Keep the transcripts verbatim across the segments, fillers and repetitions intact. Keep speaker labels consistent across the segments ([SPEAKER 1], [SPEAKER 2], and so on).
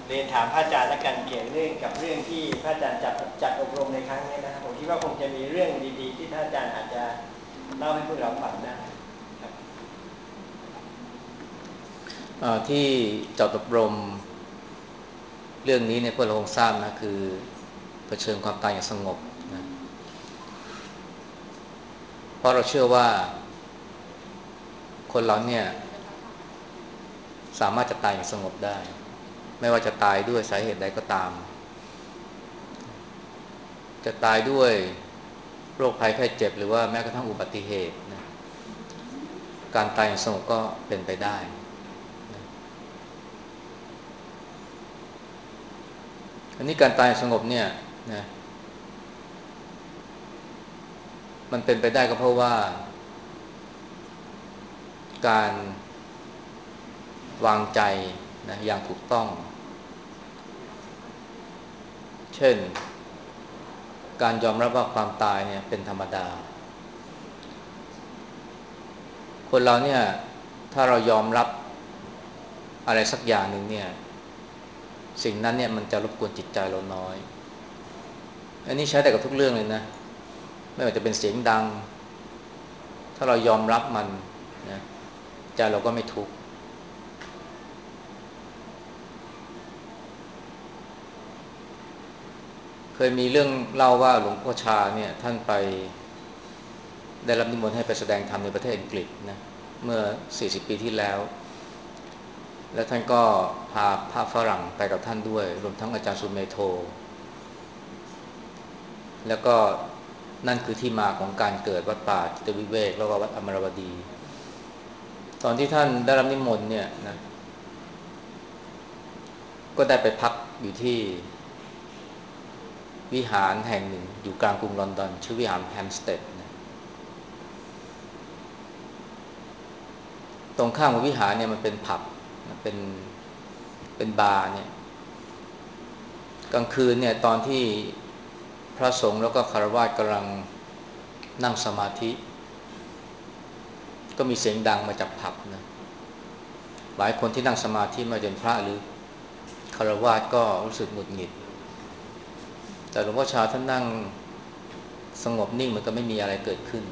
[SPEAKER 1] เรียนถามพระอาจารย์และกันเกี่ยวเรื่องกับเรื่องที่พระอาจารย์จัดจัดอบรมในครั้งนี้นะครับผมคิดว่าคงจะมีเรื่องดีๆที่ท่านอาจารย์อาจจะเล่าให้พวกเราฟังได้ครับ
[SPEAKER 2] ที่จัดอบรมเรื่องนี้เนี่ยพวกเราคงทราบนะคือเผชิญความตายอย่างสงบนะเพราะเราเชื่อว่าคนเราเนี่ยสามารถจะตายอย่างสงบได้ไม่ว่าจะตายด้วยสาเหตุใดก็ตามจะตายด้วยโรคภัยไข้เจ็บหรือว่าแม้กระทั่งอุบัติเหตุนะการตายอย่างสงบก็เป็นไปได้นะอันนี้การตายอย่างสงบเนี่ยนะมันเป็นไปได้ก็เพราะว่าการวางใจนะอย่างถูกต้องเช่นการยอมรับว่าความตายเนี่ยเป็นธรรมดาคนเราเนี่ยถ้าเรายอมรับอะไรสักอย่างหนึ่งเนี่ยสิ่งนั้นเนี่ยมันจะรบกวนจิตใจเราน้อยอันนี้ใช้ได้กับทุกเรื่องเลยนะไม่ว่าจะเป็นเสียงดังถ้าเรายอมรับมันนะใจเราก็ไม่ทุกข์เคยมีเรื่องเล่าว่าหลวงพ่อชาเนี่ยท่านไปได้รับนิมนต์ให้ไปแสดงธรรมในประเทศอังกฤษนะเมื่อสี่สิบปีที่แล้วและท่านก็พาพระฝรั่งไปกับท่านด้วยรวมทั้งอาจารย์สุเมโธแล้วก็นั่นคือที่มาของการเกิดวัดป่าจิตวิเวกแล้วก็วัดอมรวดีตอนที่ท่านได้รับนิมนต์เนี่ยนะก็ได้ไปพักอยู่ที่วิหารแห่งหนึ่งอยู่กลางกรุงลอนดอนชื่อวิหารแฮมสเตดนะตรงข้ามกับวิหารเนี่ยมันเป็นผับนะเป็นเป็นบาร์เนี่ยกลางคืนเนี่ยตอนที่พระสงฆ์แล้วก็คารวะกำลังนั่งสมาธิก็มีเสียงดังมาจากผับนะหลายคนที่นั่งสมาธิมาเป็นพระหรือคารวะก็รู้สึกหงุดหงิดแต่หลวงพ่อชาท่านนั่งสงบนิ่งเหมือนกับไม่มีอะไรเกิดขึ้น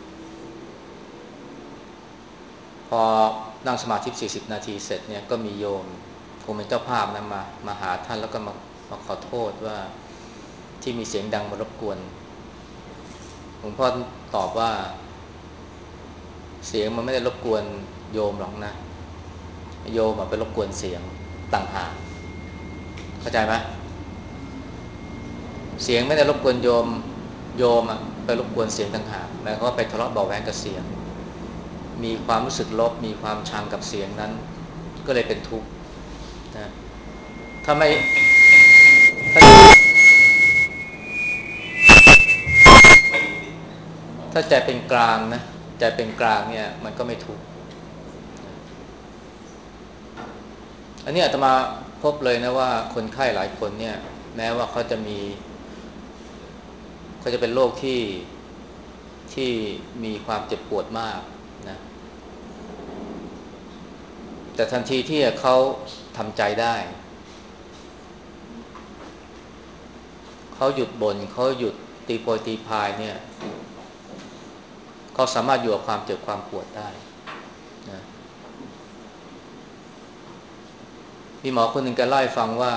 [SPEAKER 2] พอนั่งสมาธิสี่สิบนาทีเสร็จเนี่ยก็มีโยมคงเป็นเจ้าภาพนะมามาหาท่านแล้วก็มามาขอโทษว่าที่มีเสียงดังมารบกวนหลวงพ่อตอบว่าเสียงมันไม่ได้รบกวนโยมหรอกนะโยมไปรบกวนเสียงต่างหากเข้าใจไหมเสียงไม่ได้รบกวนโยมโยมไปรบกวนเสียงต่างหากหมายความว่าไปทะเลาะเบาะแว้งกับเสียงมีความรู้สึกลบมีความชังกับเสียงนั้นก็เลยเป็นทุกข์นะถ้าไม่ถ้าถ้าใจเป็นกลางนะใจเป็นกลางเนี่ยมันก็ไม่ทุกข์อันนี้อาตมาพบเลยนะว่าคนไข้หลายคนเนี่ยแม้ว่าเขาจะมีเขาจะเป็นโรคที่ที่มีความเจ็บปวดมากนะแต่ทันทีที่เขาทำใจได้เขาหยุดบน่นเขาหยุดตีโพยตีพายเนี่ยเขาสามารถอยู่กับความเจ็บความปวดได้นะมีหมอคนหนึ่งแกเล่าให้ฟังว่า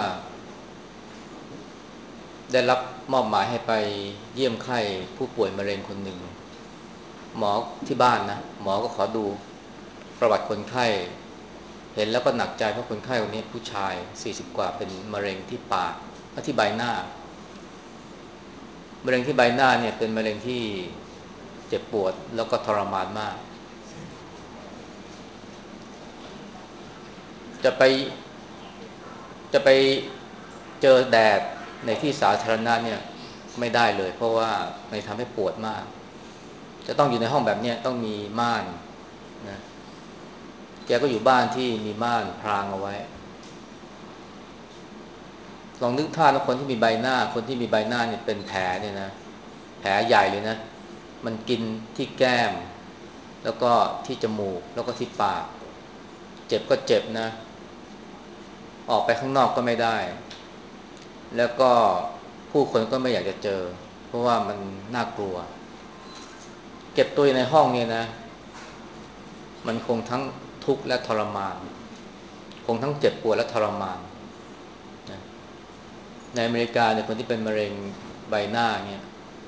[SPEAKER 2] ได้รับมอบหมายให้ไปเยี่ยมไข้ผู้ป่วยมะเร็งคนหนึ่งหมอที่บ้านนะหมอก็ขอดูประวัติคนไข้เห็นแล้วก็หนักใจเพราะคนไข้คนนี้ผู้ชายสี่สิบกว่าเป็นมะเร็งที่ปากที่ใบหน้ามะเร็งที่ใบหน้าเนี่ยเป็นมะเร็งที่เจ็บปวดแล้วก็ทรมานมากจะไปจะไปเจอแดดในที่สาธารณะเนี่ยไม่ได้เลยเพราะว่ามันทำให้ปวดมากจะต้องอยู่ในห้องแบบนี้ต้องมีม่านนะแกก็อยู่บ้านที่มีม่านพรางเอาไว้ลองนึกภาพว่าคนที่มีใบหน้าคนที่มีใบหน้าเนี่ยเป็นแผลเนี่ยนะแผลใหญ่เลยนะมันกินที่แก้มแล้วก็ที่จมูกแล้วก็ที่ปากเจ็บก็เจ็บนะออกไปข้างนอกก็ไม่ได้แล้วก็ผู้คนก็ไม่อยากจะเจอเพราะว่ามันน่ากลัวเก็บตัวอยู่ในห้องเนี่ยนะมันคงทั้งทุกข์และทรมานคงทั้งเจ็บปวดและทรมานนะในอเมริกาเนี่ยคนที่เป็นมะเร็งใบหน้าเนี่ย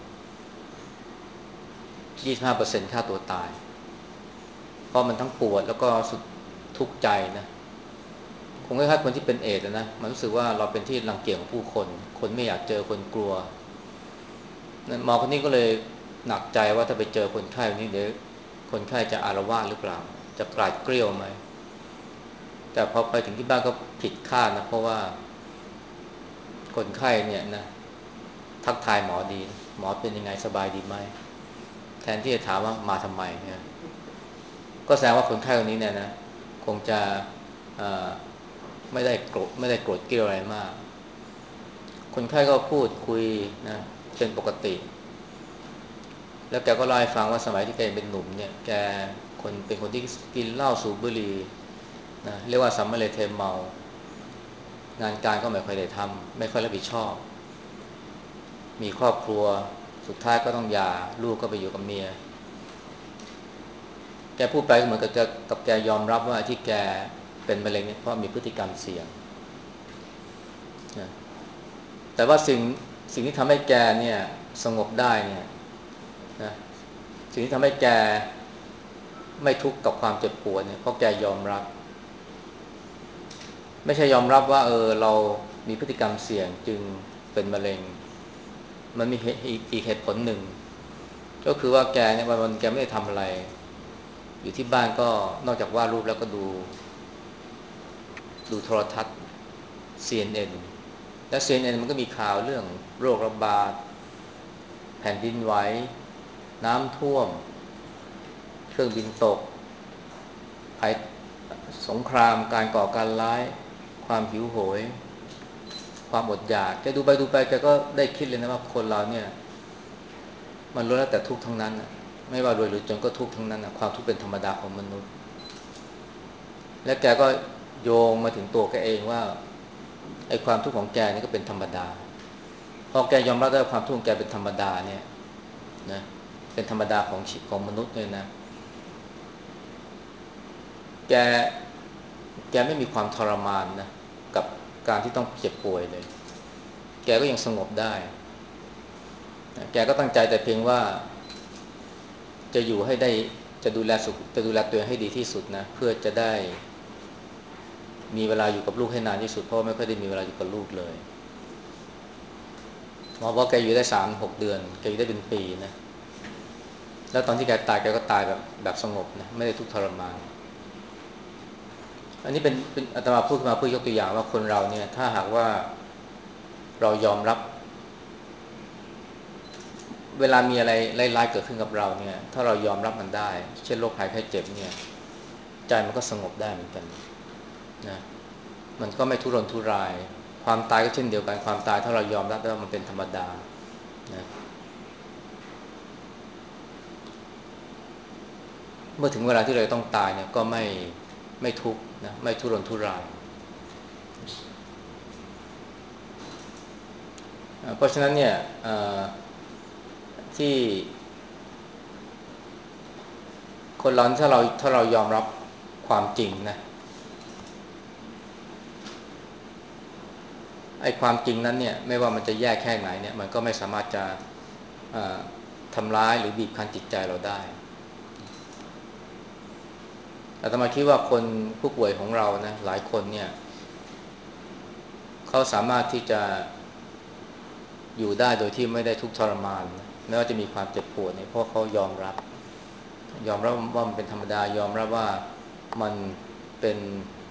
[SPEAKER 2] ยี่สิบห้าเปอร์เซ็นต์ ฆ่าตัวตายเพราะมันทั้งปวดแล้วก็สุดทุกข์ใจนะคงคล้ายๆคนที่เป็นเอดส์นะมันรู้สึกว่าเราเป็นที่รังเกียจของผู้คนคนไม่อยากเจอคนกลัวหมอคนนี้ก็เลยหนักใจว่าถ้าไปเจอคนไข้คนนี้เดี๋ยวคนไข้จะอาละวาดหรือเปล่าจะกราดเกรี้ยวไหมแต่พอไปถึงที่บ้านก็ผิดคาดนะเพราะว่าคนไข้เนี่ยนะทักทายหมอดีหมอเป็นยังไงสบายดีไหมแทนที่จะถามว่ามาทำไมเนี่ยก็แสดงว่าคนไข้คนนี้เนี่ยนะคงจะไม่ได้โกรธไม่ได้โกรธเกรี้ยวอะไรมากคนไข้ก็พูดคุยนะเป็นปกติแล้วแกก็เล่าให้ฟังว่าสมัยที่แกเป็นหนุ่มเนี่ยแกคนเป็นคนที่กินเหล้าสูบบุหรี่นะเรียกว่าสัมมาเลเทเมางานการก็ไม่ค่อยได้ทำไม่ค่อยรับผิดชอบมีครอบครัวสุดท้ายก็ต้องหย่าลูกก็ไปอยู่กับเมียแกพูดไปเหมือนกับจะกับแกยอมรับว่าที่แกเป็นมะเร็งเนี่ยเพราะมีพฤติกรรมเสี่ยงนะแต่ว่าสิ่งสิ่งที่ทำให้แกเนี่ยสงบได้เนี่ยนะสิ่งที่ทำให้แกไม่ทุกข์กับความเจ็บปวดเนี่ยเพราะแกยอมรับไม่ใช่ยอมรับว่าเออเรามีพฤติกรรมเสี่ยงจึงเป็นมะเร็งมันมีอีกเหตุผลหนึ่งก็คือว่าแกเนี่ยวันๆแกไม่ได้ทำอะไรอยู่ที่บ้านก็นอกจากวาดรูปแล้วก็ดูดูโทรทัศน์ ซี เอ็น เอ็น และ ซี เอ็น เอ็น มันก็มีข่าวเรื่องโรคระบาดแผ่นดินไหวน้ำท่วมเครื่องบินตกภัยสงครามการก่อการร้ายความหิวโหยความอดอยากแกดูไปดูไปแกก็ได้คิดเลยนะว่าคนเราเนี่ยมันล้วนแล้วแต่ทุกข์ทั้งนั้นไม่ว่ารวยหรือจนก็ทุกข์ทั้งนั้นความทุกข์เป็นธรรมดาของมนุษย์และแกก็โยงมาถึงตัวแกเองว่าไอ้ความทุกข์ของแกนี่ก็เป็นธรรมดาพอแกยอมรับได้ความทุกข์ของแกเป็นธรรมดาเนี่ยนะเป็นธรรมดาของของมนุษย์เนี่ยนะแกแกไม่มีความทรมานนะกับการที่ต้องเจ็บป่วยเลยแกก็ยังสงบได้แกก็ตั้งใจแต่เพียงว่าจะอยู่ให้ได้จะดูแลสุขจะดูแลตัวเองให้ดีที่สุดนะเพื่อจะได้มีเวลาอยู่กับลูกให้นานที่สุดเพราะไม่ค่อยได้มีเวลาอยู่กับลูกเลยหมอบอกแกอยู่ได้สามหกเดือนแกอยู่ได้เป็นปีนะแล้วตอนที่แกตายแกก็ตายแบบแบบสงบนะไม่ได้ทุกข์ทรมานอันนี้เป็นเป็นอาตมาพูดมาเพื่อยกตัวอย่างว่าคนเราเนี่ยถ้าหากว่าเรายอมรับเวลามีอะไรร้ายๆเกิดขึ้นกับเราเนี่ยถ้าเรายอมรับมันได้เช่นโรคภัยไข้เจ็บเนี่ยใจมันก็สงบได้เหมือนกันนะมันก็ไม่ทุรนทุรายความตายก็เช่นเดียวกันความตายถ้าเรายอมรับว่ามันเป็นธรรมดานะเมื่อถึงเวลาที่เราต้องตายเนี่ยก็ไม่ไม่ทุกข์นะไม่ทุรนทุรายเพราะฉะนั้นเนี่ยที่คนเราถ้าเราถ้าเรายอมรับความจริงนะไอ้ความจริงนั้นเนี่ยไม่ว่ามันจะแย่แค่ไหนเนี่ยมันก็ไม่สามารถจะทำร้ายหรือบีบคั้นจิตใจเราได้อาตมาคิดว่าคนผู้ป่วยของเรานะหลายคนเนี่ยเขาสามารถที่จะอยู่ได้โดยที่ไม่ได้ทุกข์ทรมานนะไม่ว่าจะมีความเจ็บปวดเนี่ยเพราะเขายอมรับยอมรับว่ามันเป็นธรรมดายอมรับว่ามันเป็น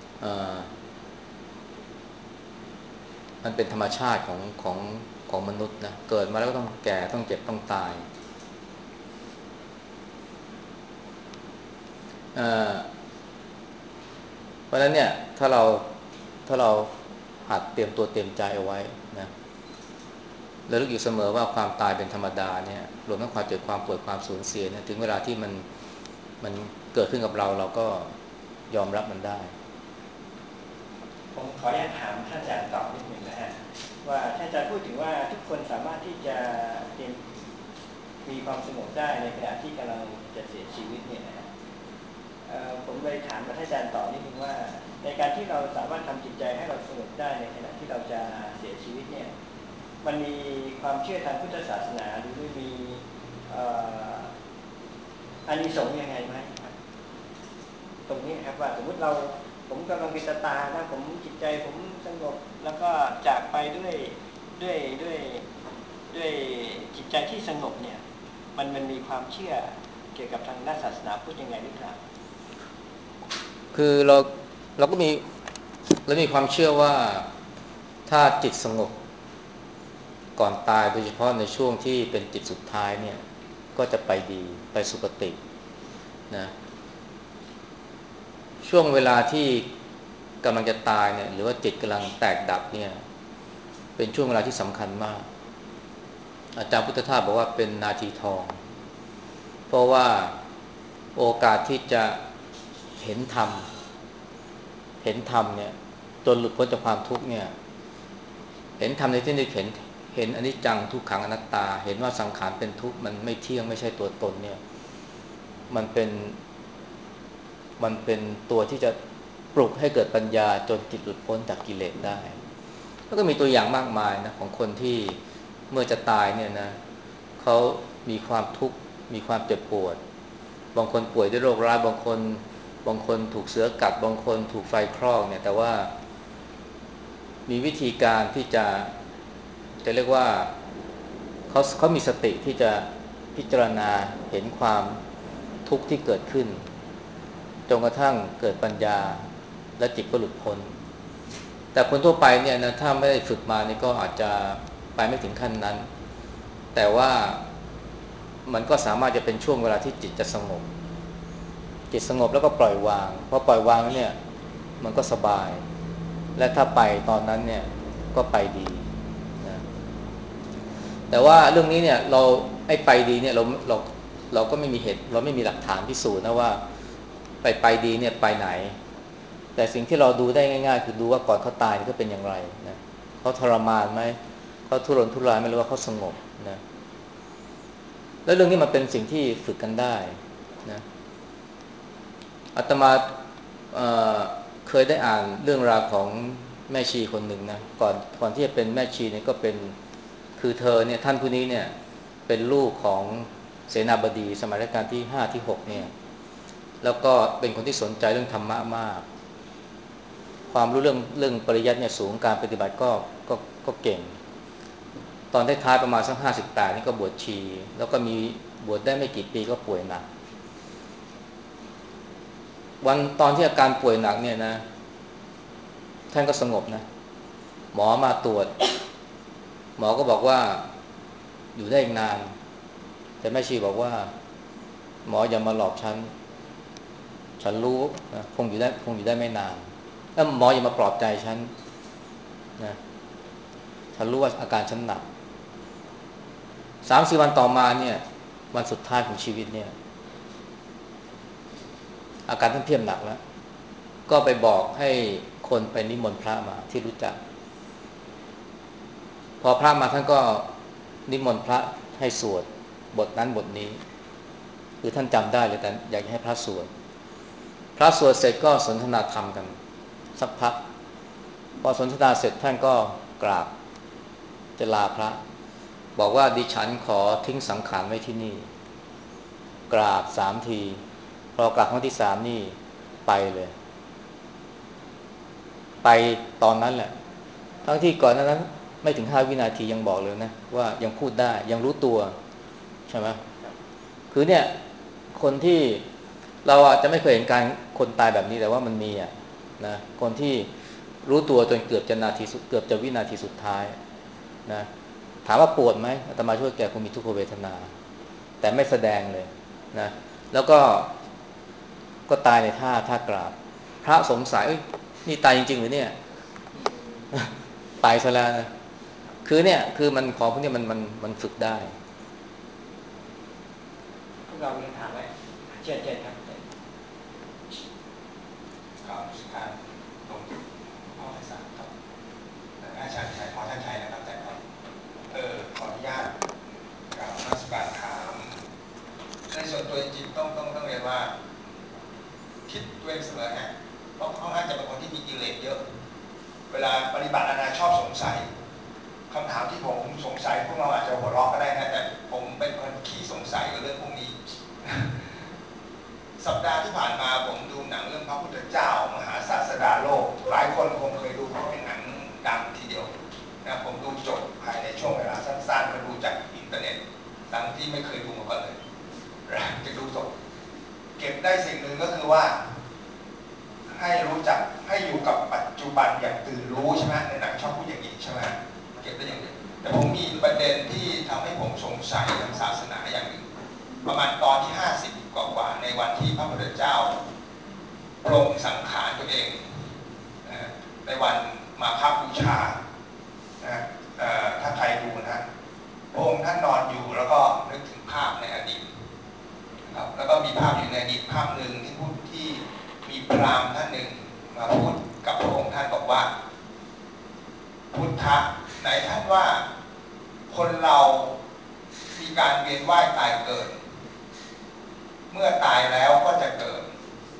[SPEAKER 2] มันเป็นธรรมชาติของของของมนุษย์นะเกิดมาแล้วก็ต้องแก่ต้องเจ็บต้องตายเเพราะฉะนั้นเนี่ยถ้าเราถ้าเราหัดเตรียมตัวเตรียมใจเอาไว้นะแล้วลึกอยู่เสมอว่าความตายเป็นธรรมดาเนี่ยรวมทั้งความเจ็บความปวดความสูญเสียเนี่ยถึงเวลาที่มันมันเกิดขึ้นกับเราเราก็ยอมรับมันได้
[SPEAKER 1] ผมขออนุญาตถามท่านอาจารย์ตอบนิดหนึ่งนะฮะว่าท่านอาจารย์พูดถึงว่าทุกคนสามารถที่จะเตรียมมีความสงบได้ในขณะที่กำลังจะเสียชีวิตเนี่ยนะฮะผมเลยถามท่านอาจารย์ต่อนิดนึงว่าในการที่เราสามารถทำจิตใจให้เราสงบได้ในขณะที่เราจะเสียชีวิตเนี่ยมันมีความเชื่อทางพุทธศาสนาหรือมีอานิสงส์ยังไงไหมครับตรงนี้ครับว่าสมมติเราผมกำลังเป็นตานะผมจิตใจผมสงบแล้วก็จากไปด้วยด้วยด้วยด้วยจิตใจที่สงบเนี่ยมันมันมีความเชื่อเกี่ยวกับทางด้านศาสนาพุทธยังไงหรือเปล่า
[SPEAKER 2] คือเราเราก็มีเรามีความเชื่อว่าถ้าจิตสงบก่อนตายโดยเฉพาะในช่วงที่เป็นจิตสุดท้ายเนี่ยก็จะไปดีไปสุคตินะช่วงเวลาที่กำลังจะตายเนี่ยหรือว่าจิตกำลังแตกดับเนี่ยเป็นช่วงเวลาที่สำคัญมากอาจารย์พุทธทาสบอกว่าเป็นนาทีทองเพราะว่าโอกาสที่จะเห็นธรรมเห็นธรรมเนี่ยจนหลุดพ้นจากความทุกข์เนี่ยเห็นธรรมในที่นี้เห็นเห็นอนิจจังทุกขังอนัตตาเห็นว่าสังขารเป็นทุกข์มันไม่เที่ยงไม่ใช่ตัวตนเนี่ยมันเป็นมันเป็นตัวที่จะปลุกให้เกิดปัญญาจนจิตหลุดพ้นจากกิเลสได้แล้วก็มีตัวอย่างมากมายนะของคนที่เมื่อจะตายเนี่ยนะเขามีความทุกข์มีความเจ็บปวดบางคนป่วยด้วยโรคร้ายบางคนบางคนถูกเสือกัดบางคนถูกไฟคลอกเนี่ยแต่ว่ามีวิธีการที่จะจะเรียกว่าเขาเขามีสติที่จะพิจารณาเห็นความทุกข์ที่เกิดขึ้นจนกระทั่งเกิดปัญญาและจิตก็หลุดพ้นแต่คนทั่วไปเนี่ยนะถ้าไม่ได้ฝึกมานี่ก็อาจจะไปไม่ถึงขั้นนั้นแต่ว่ามันก็สามารถจะเป็นช่วงเวลาที่จิตจะสงบจิตสงบแล้วก็ปล่อยวางพอปล่อยวางแล้วเนี่ยมันก็สบายและถ้าไปตอนนั้นเนี่ยก็ไปดีนะแต่ว่าเรื่องนี้เนี่ยเราไอ้ไปดีเนี่ยเราเราเราก็ไม่มีเหตุเราไม่มีหลักฐานพิสูจน์นะว่าไปไปดีเนี่ยไปไหนแต่สิ่งที่เราดูได้ง่ายๆคือดูว่าก่อนเขาตายเขาเป็นอย่างไรนะเขาทรมานไหมเขาทุรนทุรายไหมหรือว่าเขาสงบนะแล้วเรื่องนี้มันเป็นสิ่งที่ฝึกกันได้นะอาตมาเอ่อเคยได้อ่านเรื่องราวของแม่ชีคนหนึ่งนะก่อนก่อนที่จะเป็นแม่ชีเนี่ยก็เป็นคือเธอเนี่ยท่านผู้นี้เนี่ยเป็นลูกของเสนาบดีสมัยรัชกาลที่ห้าที่หกเนี่ยแล้วก็เป็นคนที่สนใจเรื่องธรรมะมากความรู้เรื่องเรื่องปริยัติเนี่ยสูงการปฏิบัติก็ก็ก็เก่งตอนท้ายๆประมาณสักห้าสิบแปดนี่ก็บวชชีแล้วก็มีบวชได้ไม่กี่ปีก็ป่วยหนักวันตอนที่อาการป่วยหนักเนี่ยนะท่านก็สงบนะหมอมาตรวจหมอก็บอกว่าอยู่ได้อีกนานแต่แม่ชีบอกว่าหมออย่ามาหลอกฉันฉันรู้นะคงอยู่ได้คงอยู่ได้ไม่นานแล้วหมออย่ามาปลอบใจฉันนะฉันรู้ว่าอาการฉันหนักสามสี่วันต่อมาเนี่ยวันสุดท้ายของชีวิตเนี่ยอาการท่านเทียมหนักแล้วก็ไปบอกให้คนไปนิมนต์พระมาที่รู้จักพอพระมาท่านก็นิมนต์พระให้สวดบทนั้นบทนี้คือท่านจำได้เลยแต่อยากให้พระสวดพระสวดเสร็จก็สนทนาธรรมกันสักพักพอสนทนาเสร็จท่านก็กราบจะลาพระบอกว่าดิฉันขอทิ้งสังขารไว้ที่นี่กราบสามทีพอกราบครั้งที่สามนี่ไปเลยไปตอนนั้นแหละทั้งที่ก่อนนั้นไม่ถึงห้าวินาทียังบอกเลยนะว่ายังพูดได้ยังรู้ตัวใช่ไหมคือเนี่ยคนที่เราอาจจะไม่เคยเห็นการคนตายแบบนี้แต่ว่ามันมีอ่ะนะคนที่รู้ตัวจนเกือบจะนาทีเกือบจะวินาทีสุดท้ายนะถามว่าปวดไหมอาตมาช่วยแกคงมีทุกขเวทนาแต่ไม่แสดงเลยนะแล้วก็ก็ตายในท่าท่ากราบพระสงสัยนี่ตายจริงๆหรือเนี่ยตายซะแล้วนะคือเนี่ยคือมันของพวกนี้มันมันมันฝึกได้
[SPEAKER 1] พวกเรามีคำถามไหมเชิญเชิญครับ
[SPEAKER 3] กล่าวการตรงเอาไพศาลครับอาจารย์ชัยหมอท่านชัยนะครับแต่ก่อนเออขออนุญาตกล่าวนมัสการถามในส่วนตัวจริงๆต้องต้องต้องเรียนว่าคิดตัวเองเสมอฮะเพราะเขาอาจจะเป็นคนที่มีกิเลสเยอะเวลาปฏิบัตินานาชอบสงสัยคำถามที่ผมสงสัยพวกเราอาจจะหัวเราะก็ได้นะแต่ผมเป็นคนขี้สงสัยกับเรื่องพวกนี้สัปดาห์ที่ผ่านมาผมดูหนังเรื่องพระพุทธเจ้ามหาศาสดาโลกหลายคนคงเคยดูเพราะเป็นหนังดังทีเดียวนะผมดูจบภายในช่วงเวลาสั้นๆก็ดูจากอินเทอร์เน็ตทั้งที่ไม่เคยดูมาก่อนเลยจะดูจบเก็บได้สิ่งหนึ่งก็คือว่าให้รู้จักให้อยู่กับปัจจุบันอย่างตื่นรู้ใช่ไหมในหนังชอบพูดอย่างนี้ใช่ไหมเก็บได้อย่างนี้แต่ผมมีประเด็นที่ทำให้ผมสงสัยทางศาสนาอย่างหนึ่งประมาณตอนที่ห้าสิบกว่าๆในวันที่พระพุทธเจ้าปรงสังขารตัวเองในวันมาฆบูชาถ้าใครดูนะพระองค์ท่านนอนอยู่แล้วก็นึกถึงภาพในอดีตครับแล้วก็มีภาพอยู่ในอดีตภาพหนึ่งที่พูดที่มีพราหมณ์ท่านหนึ่งมาพูดกับพระองค์ท่านบอกว่าพุทธะไหนท่านว่าคนเรามีการเวียนว่ายตายเกิดเมื่อตายแล้วก็จะเกิด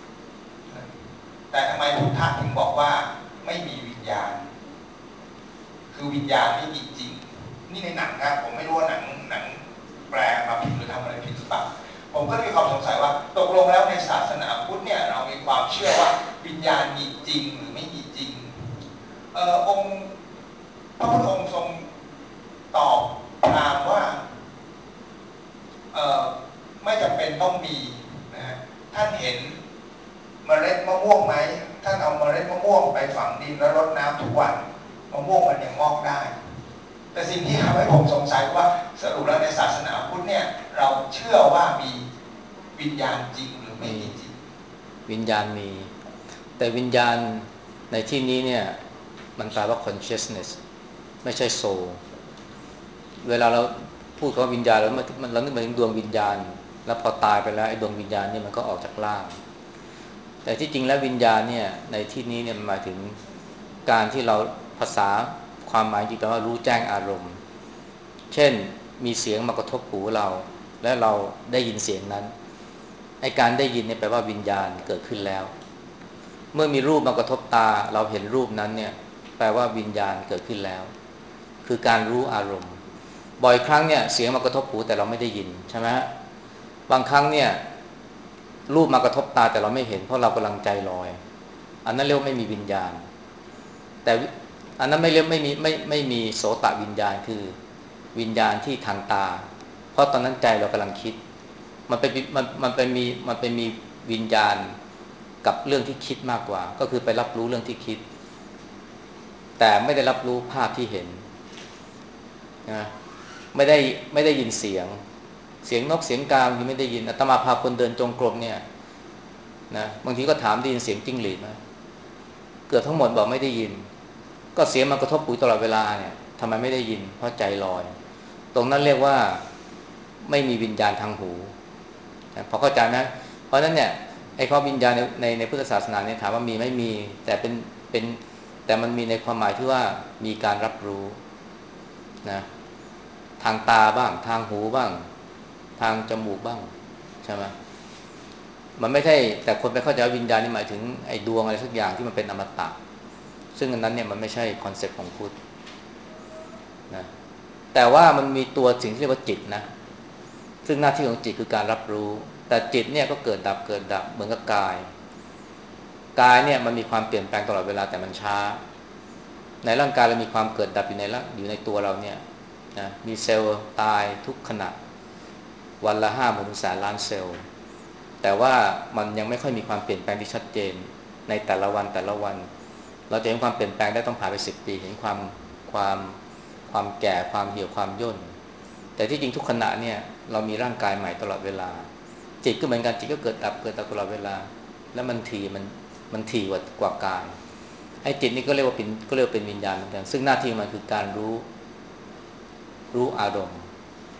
[SPEAKER 3] แต่ทำไมพุทธะถึงบอกว่าไม่มีวิญญาณคือวิญญาณไม่มีจริงนี่ในหนังนะผมไม่รู้ว่าหนังหนังแปลมาผิดหรือทำอะไรผิดหรือเปล่าผมก็มีความสงสัยว่าตกลงแล้วในศาสนาพุทธเนี่ยเรามีความเชื่อว่าวิญญาณมีจริงหรือไม่มีจริงเอ่อองค์พระพุทธองค์ทรงตอบพราหมณ์ว่าเอ่อไม่จำเป็นต้องมีนะฮะท่านเห็นเมล็ดมะม่วงไหมท่านเอาเมล็ดมะม่วงไปฝังดินแล้วรดน้ำทุกวันมะม่วงมันยังงอกได้แต่สิ่งที่ทำให้ผมสงสัยว่าสรุปแล้วในศาสนาพุทธเนี่ยเราเชื่อว่ามีวิญญาณจริงหรือไม่มีจริง
[SPEAKER 2] วิญญาณมีแต่วิญญาณในที่นี้เนี่ยมันแปลว่า consciousness ไม่ใช่ soul เวลาเราพูดคำว่าวิญญาณแล้วมันเรานึกถึงดวงวิญญาณแล้วพอตายไปแล้วไอ้ดวงวิญญาณนี่มันก็ออกจากร่างแต่ที่จริงแล้ววิญญาณเนี่ยในที่นี้เนี่ยหมายถึงการที่เราภาษาความหมายจริงๆว่ารู้แจ้งอารมณ์เช่นมีเสียงมากระทบหูเราและเราได้ยินเสียงนั้นไอ้การได้ยินเนี่ยแปลว่าวิญญาณเกิดขึ้นแล้วเมื่อมีรูปมากระทบตาเราเห็นรูปนั้นเนี่ยแปลว่าวิญญาณเกิดขึ้นแล้วคือการรู้อารมณ์บ่อยครั้งเนี่ยเสียงมากระทบหูแต่เราไม่ได้ยินใช่ไหมบางครั้งเนี่ยรูปมากระทบตาแต่เราไม่เห็นเพราะเรากำลังใจลอยอันนั้นเรียกว่าไม่มีวิญญาณแต่อันนั้นไม่เรียกไม่มีไม่ไม่มีโสตวิญญาณคือวิญญาณที่ทางตาเพราะตอนนั้นใจเรากำลังคิดมันเป็นมันมันเป็นมีมันเป็นมีวิญญาณกับเรื่องที่คิดมากกว่าก็คือไปรับรู้เรื่องที่คิดแต่ไม่ได้รับรู้ภาพที่เห็นนะไม่ได้ไม่ได้ยินเสียงเสียงนกเสียงกายังไม่ได้ยินอาตมาพาคนเดินจงกรมเนี่ยนะบางทีก็ถามได้ยินเสียงจิ้งหรีดไหมเกือบทั้งหมดบอกไม่ได้ยินก็เสียงมันกระทบหูตลอดเวลาเนี่ยทำไมไม่ได้ยินเพราะใจลอยตรงนั้นเรียกว่าไม่มีวิญญาณทางหูพอเข้าใจนะเพราะนั้นเนี่ยไอ้ข้อวิญญาณในในในพุทธศาสนาเนี่ยถามว่ามีไม่มีแต่เป็นเป็นแต่มันมีในความหมายที่ว่ามีการรับรู้นะทางตาบ้างทางหูบ้างทางจมูกบ้างใช่ไหมมันไม่ใช่แต่คนไปเข้าใจวิญญาณนี่หมายถึงไอ้ดวงอะไรสักอย่างที่มันเป็นอมตะซึ่งอันนั้นเนี่ยมันไม่ใช่คอนเซ็ปต์ของพุทธนะแต่ว่ามันมีตัวสิ่งที่เรียกว่าจิตนะซึ่งหน้าที่ของจิตคือการรับรู้แต่จิตเนี่ยก็เกิดดับเกิดดับเหมือนกับกายกายเนี่ยมันมีความเปลี่ยนแปลงตลอดเวลาแต่มันช้าในร่างกายเรามีความเกิดดับอยู่ในอยู่ในตัวเราเนี่ยนะมีเซลล์ตายทุกขณะวันละห้าหมื่นแสนล้านเซลล์แต่ว่ามันยังไม่ค่อยมีความเปลี่ยนแปลงที่ชัดเจนในแต่ละวันแต่ละวันเราจะเห็นความเปลี่ยนแปลงได้ต้องผ่านไปสิบปีเห็นความความความแก่ความเหี่ยวความย่นแต่ที่จริงทุกขณะเนี่ยเรามีร่างกายใหม่ตลอดเวลาจิตก็เหมือนกันจิตก็เกิดดับเกิดดับตลอดเวลาแล้วมันทีมันมันทีกว่ากว่ากายไอ้จิตนี่ก็เรียกว่าเป็นก็เรียกว่าเป็นวิญญาณเหมือนกันซึ่งหน้าที่มันคือการรู้รู้อารมณ์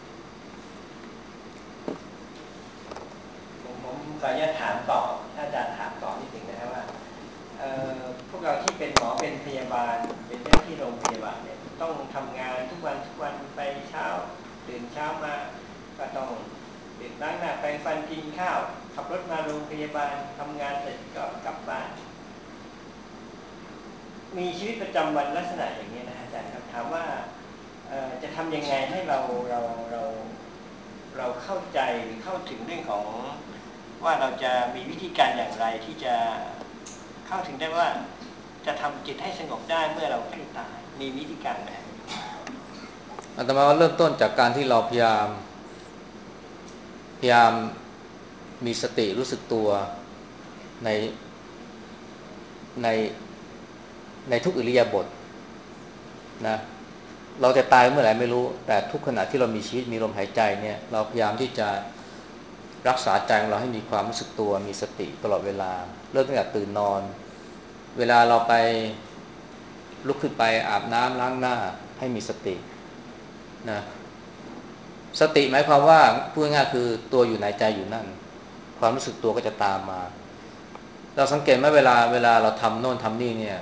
[SPEAKER 1] ผมผมขออนุญาตถามต่อถ้าอาจารย์ถามต่อนิดหนึ่งนะครับว่าพวกเราที่เป็นหมออเป็นพยาบาลเป็นเจ้าหน้าที่โรงพยาบาลเนี่ยต้องทำงานทุกวันทุกวันไปเช้าตื่นเช้ามาก็ต้องตื่นล้างหน้าแปรงฟันกินข้าวขับรถมาโรงพยาบาลทำงานเสร็จก็กลับบ้านมีชีวิตประจำวันลักษณะอย่างนี้นะอาจารย์ครับถามว่าจะทำยังไงให้เราเราเราเราเข้าใจหรือเข้าถึงเรื่องของว่าเราจะมีวิธีการอย่างไรที่จะเข้าถึงได้ว่าจะทำจิตให้สงบได้เมื่อเราใกล้ตายมีวิธีการไหม
[SPEAKER 2] อาตมาว่าเริ่มต้นจากการที่เราพยายามพยายามมีสติรู้สึกตัวในในในทุกอิริยาบถนะเราจะตายเมื่อไหร่ไม่รู้แต่ทุกขณะที่เรามีชีวิตมีลมหายใจเนี่ยเราพยายามที่จะรักษาใจของเราให้มีความรู้สึกตัวมีสติตลอดเวลาเริ่มตั้งแต่ตื่นนอนเวลาเราไปลุกขึ้นไปอาบน้ำล้างหน้าให้มีสตินะสติหมายความว่าพูดง่ายๆคือตัวอยู่ไหนใจอยู่นั่นความรู้สึกตัวก็จะตามมาเราสังเกตไหมเวลาเวลาเราทำโน่นทำนี่เนี่ย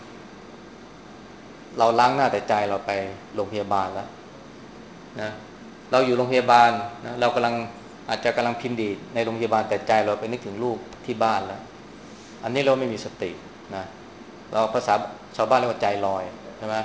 [SPEAKER 2] เราล้างหน้าแต่ใจเราไปโรงพยาบาลแล้วนะเราอยู่โรงพยาบาลนะเรากำลังอาจจะกำลังพิมพ์ดีดในโรงพยาบาลแต่ใจเราไปนึกถึงลูกที่บ้านแล้วอันนี้เราไม่มีสตินะเราภาษาชาวบ้านเรียกว่าใจลอยใช่ไหม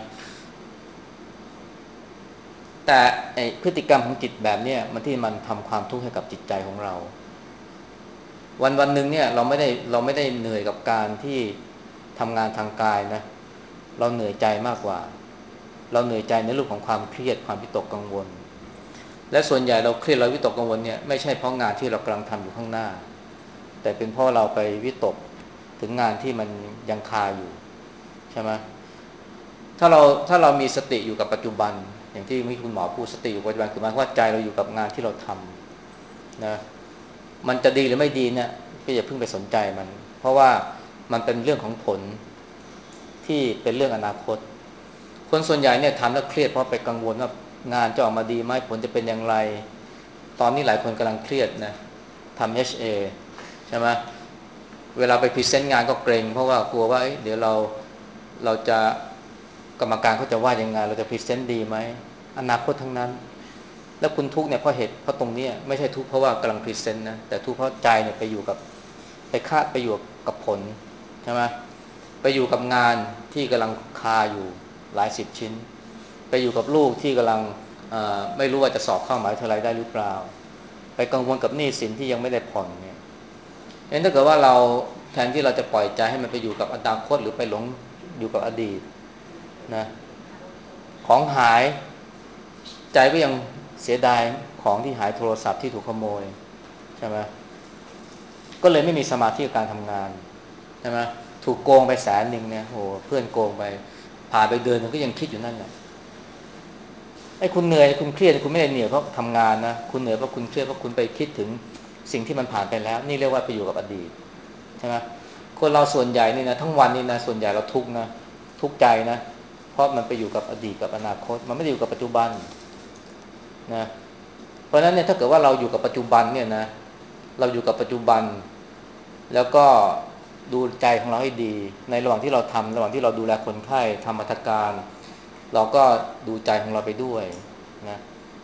[SPEAKER 2] แต่ไอ้พฤติกรรมของจิตแบบนี้มันที่มันทำความทุกข์ให้กับจิตใจของเราวันวันหนึ่งเนี่ยเราไม่ได้เราไม่ได้เหนื่อยกับการที่ทำงานทางกายนะเราเหนื่อยใจมากกว่าเราเหนื่อยใจในเรื่องของความเครียดความวิตกกังวลและส่วนใหญ่เราเครียดเราวิตกกังวลเนี่ยไม่ใช่เพราะงานที่เรากำลังทำอยู่ข้างหน้าแต่เป็นเพราะเราไปวิตกถึงงานที่มันยังคาอยู่ใช่ไหมถ้าเราถ้าเรามีสติอยู่กับปัจจุบันอย่างที่มีคุณหมอพูดสติอยู่กับปัจจุบันคือหมายความว่าใจเราอยู่กับงานที่เราทำนะมันจะดีหรือไม่ดีเนี่ยก็อย่าเพิ่งไปสนใจมันเพราะว่ามันเป็นเรื่องของผลที่เป็นเรื่องอนาคตคนส่วนใหญ่เนี่ยทำแล้วเครียดเพราะไปกังวลว่างานจะออกมาดีไหมผลจะเป็นอย่างไรตอนนี้หลายคนกำลังเครียดนะทำ เอช เอ ใช่ไหมเวลาไปพรีเซนต์งานก็เกรงเพราะว่ากลัวว่าเดี๋ยวเราเราจะกรรมการเขาจะว่ายังไงเราจะพรีเซนต์ดีไหมอนาคตทั้งนั้นแล้วคุณทุกข์เนี่ยเพราะเหตุเพราะตรงนี้ไม่ใช่ทุกข์เพราะว่ากำลังพรีเซนต์นะแต่ทุกข์เพราะใจเนี่ยไปอยู่กับไปคาดไปอยู่กับผลใช่ไหมไปอยู่กับงานที่กำลังคาอยู่หลายสิบชิ้นไปอยู่กับลูกที่กำลังไม่รู้ว่าจะสอบเข้ามหาวิทยาลัยได้หรือเปล่าไปกังวลกับหนี้สินที่ยังไม่ได้ผ่อนเนี่ยงั้นถ้าเกิดว่าเราแทนที่เราจะปล่อยใจให้มันไปอยู่กับอนาคตหรือไปหลงอยู่กับอดีตนะของหายใจก็ยังเสียดายของที่หายโทรศัพท์ที่ถูกขโมยใช่ไหมก็เลยไม่มีสมาธิกับการทำงานใช่ไหมถูกโกงไปแสนหนึ่งเนี่ยโหเพื่อนโกงไปผ่านไปเดือนนึงก็ยังคิดอยู่นั่นแหละไอ้คุณเหนื่อยคุณเครียดคุณไม่ได้เหนื่อยเพราะทำงานนะคุณเหนื่อยเพราะคุณเครียดเพราะคุณไปคิดถึงสิ่งที่มันผ่านไปแล้วนี่เรียกว่าไปอยู่กับอดีตใช่ไหมคนเราส่วนใหญ่นี่นะทั้งวันนี่นะส่วนใหญ่เราทุกข์นะทุกข์ใจนะเพราะมันไปอยู่กับอดีตกับอนาคตมันไม่ได้อยู่กับปัจจุบันนะเพราะฉะนั้นเนี่ยถ้าเกิดว่าเราอยู่กับปัจจุบันเนี่ยนะเราอยู่กับปัจจุบันแล้วก็ดูใจของเราให้ดีในระหว่างที่เราทำระหว่างที่เราดูแลคนไข้ทำหัตถการเราก็ดูใจของเราไปด้วยนะ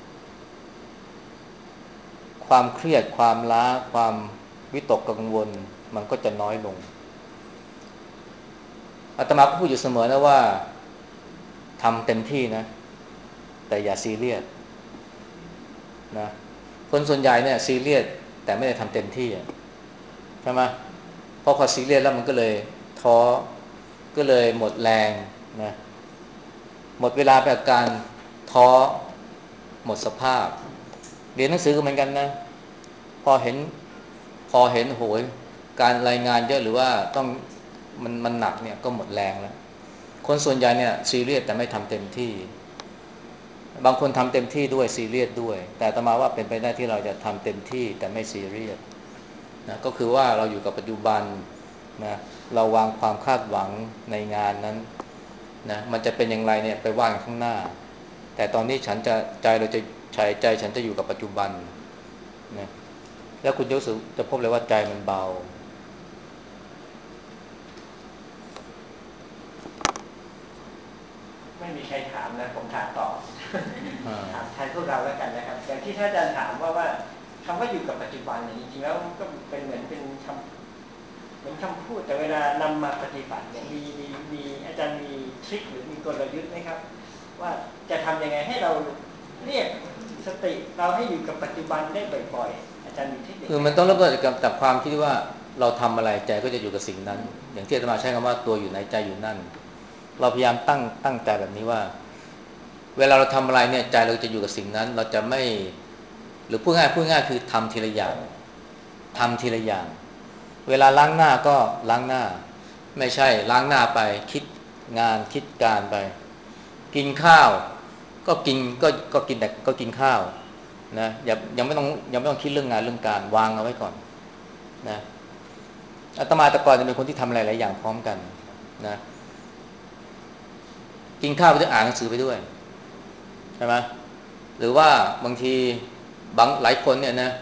[SPEAKER 2] ความเครียดความล้าความวิตกกังวลมันก็จะน้อยลงอาตมาก็พูดอยู่เสมอนะว่าทำเต็มที่นะแต่อย่าซีเรียสนะคนส่วนใหญ่เนี่ยซีเรียสแต่ไม่ได้ทำเต็มที่ใช่ไหมเพราะพอซีเรียสแล้วมันก็เลยท้อก็เลยหมดแรงนะหมดเวลาไปกับการท้อหมดสภาพเรียนหนังสือก็เหมือนกันนะพอเห็นพอเห็นโหยการรายงานเยอะหรือว่าต้องมันมันหนักเนี่ยก็หมดแรงแล้วคนส่วนใหญ่เนี่ยซีเรียสแต่ไม่ทำเต็มที่บางคนทำเต็มที่ด้วยซีเรียสด้วยแต่อาตมาว่าเป็นไปได้ที่เราจะทำเต็มที่แต่ไม่ซีเรียสนะก็คือว่าเราอยู่กับปัจจุบันนะเราวางความคาดหวังในงานนั้นนะมันจะเป็นอย่างไรเนี่ยไปว่ากันข้างหน้าแต่ตอนนี้ฉันจะใจเราจะใช้ใจฉันจะอยู่กับปัจจุบันนะแล้วคุณจะรู้สึกจะพบเลยว่าใจมันเบา
[SPEAKER 1] ไม่มีใครถามนะผมถามต่อถามแทนพวกเราแล้วกันนะครับอย่างที่ท่านอาจารย์ถามว่าว่าคำว่าอยู่กับปัจจุบันเนี่ยจริงๆแล้วก็เป็นเหมือนเป็นคำเหมือนคำพูดแต่เวลานำมาปฏิบัติเนี่ยมีมีมีอาจารย์มีทริคหรือมีกลยุทธ์ไหมครับว่าจะทำยังไงให้เราเรียกสติเราให้อยู่กับปัจจุบันได้บ่อยๆอาจารย์มีเทคนิค
[SPEAKER 2] คือมันต้องเริ่มต้นจากความคิดว่าเราทำอะไรใจก็จะอยู่กับสิ่งนั้นอย่างที่อาตมาใช้คำว่าตัวอยู่ไหนใจอยู่นั่นเราพยายามตั้งตั้งใจแบบนี้ว่าเวลาเราทำอะไรเนี่ยใจเราจะอยู่กับสิ่งนั้นเราจะไม่หรือพูดง่ายพูดง่ายคือทำทีละอย่างทำทีละอย่างเวลาล้างหน้าก็ล้างหน้าไม่ใช่ล้างหน้าไปคิดงานคิดการไปกินข้าวก็กินก็ก็กินแต่ก็กินข้าวนะอย่ายังไม่ต้องยังไม่ต้องคิดเรื่องงานเรื่องการวางเอาไว้ก่อนนะอาตมาแต่ก่อนจะเป็นคนที่ทำอะไรหลายอย่างพร้อมกันนะกินข้าวไปด้วยอ่านหนังสือไปด้วยใช่ไหมหรือว่าบางทีบางหลายคนเนี่ยนะ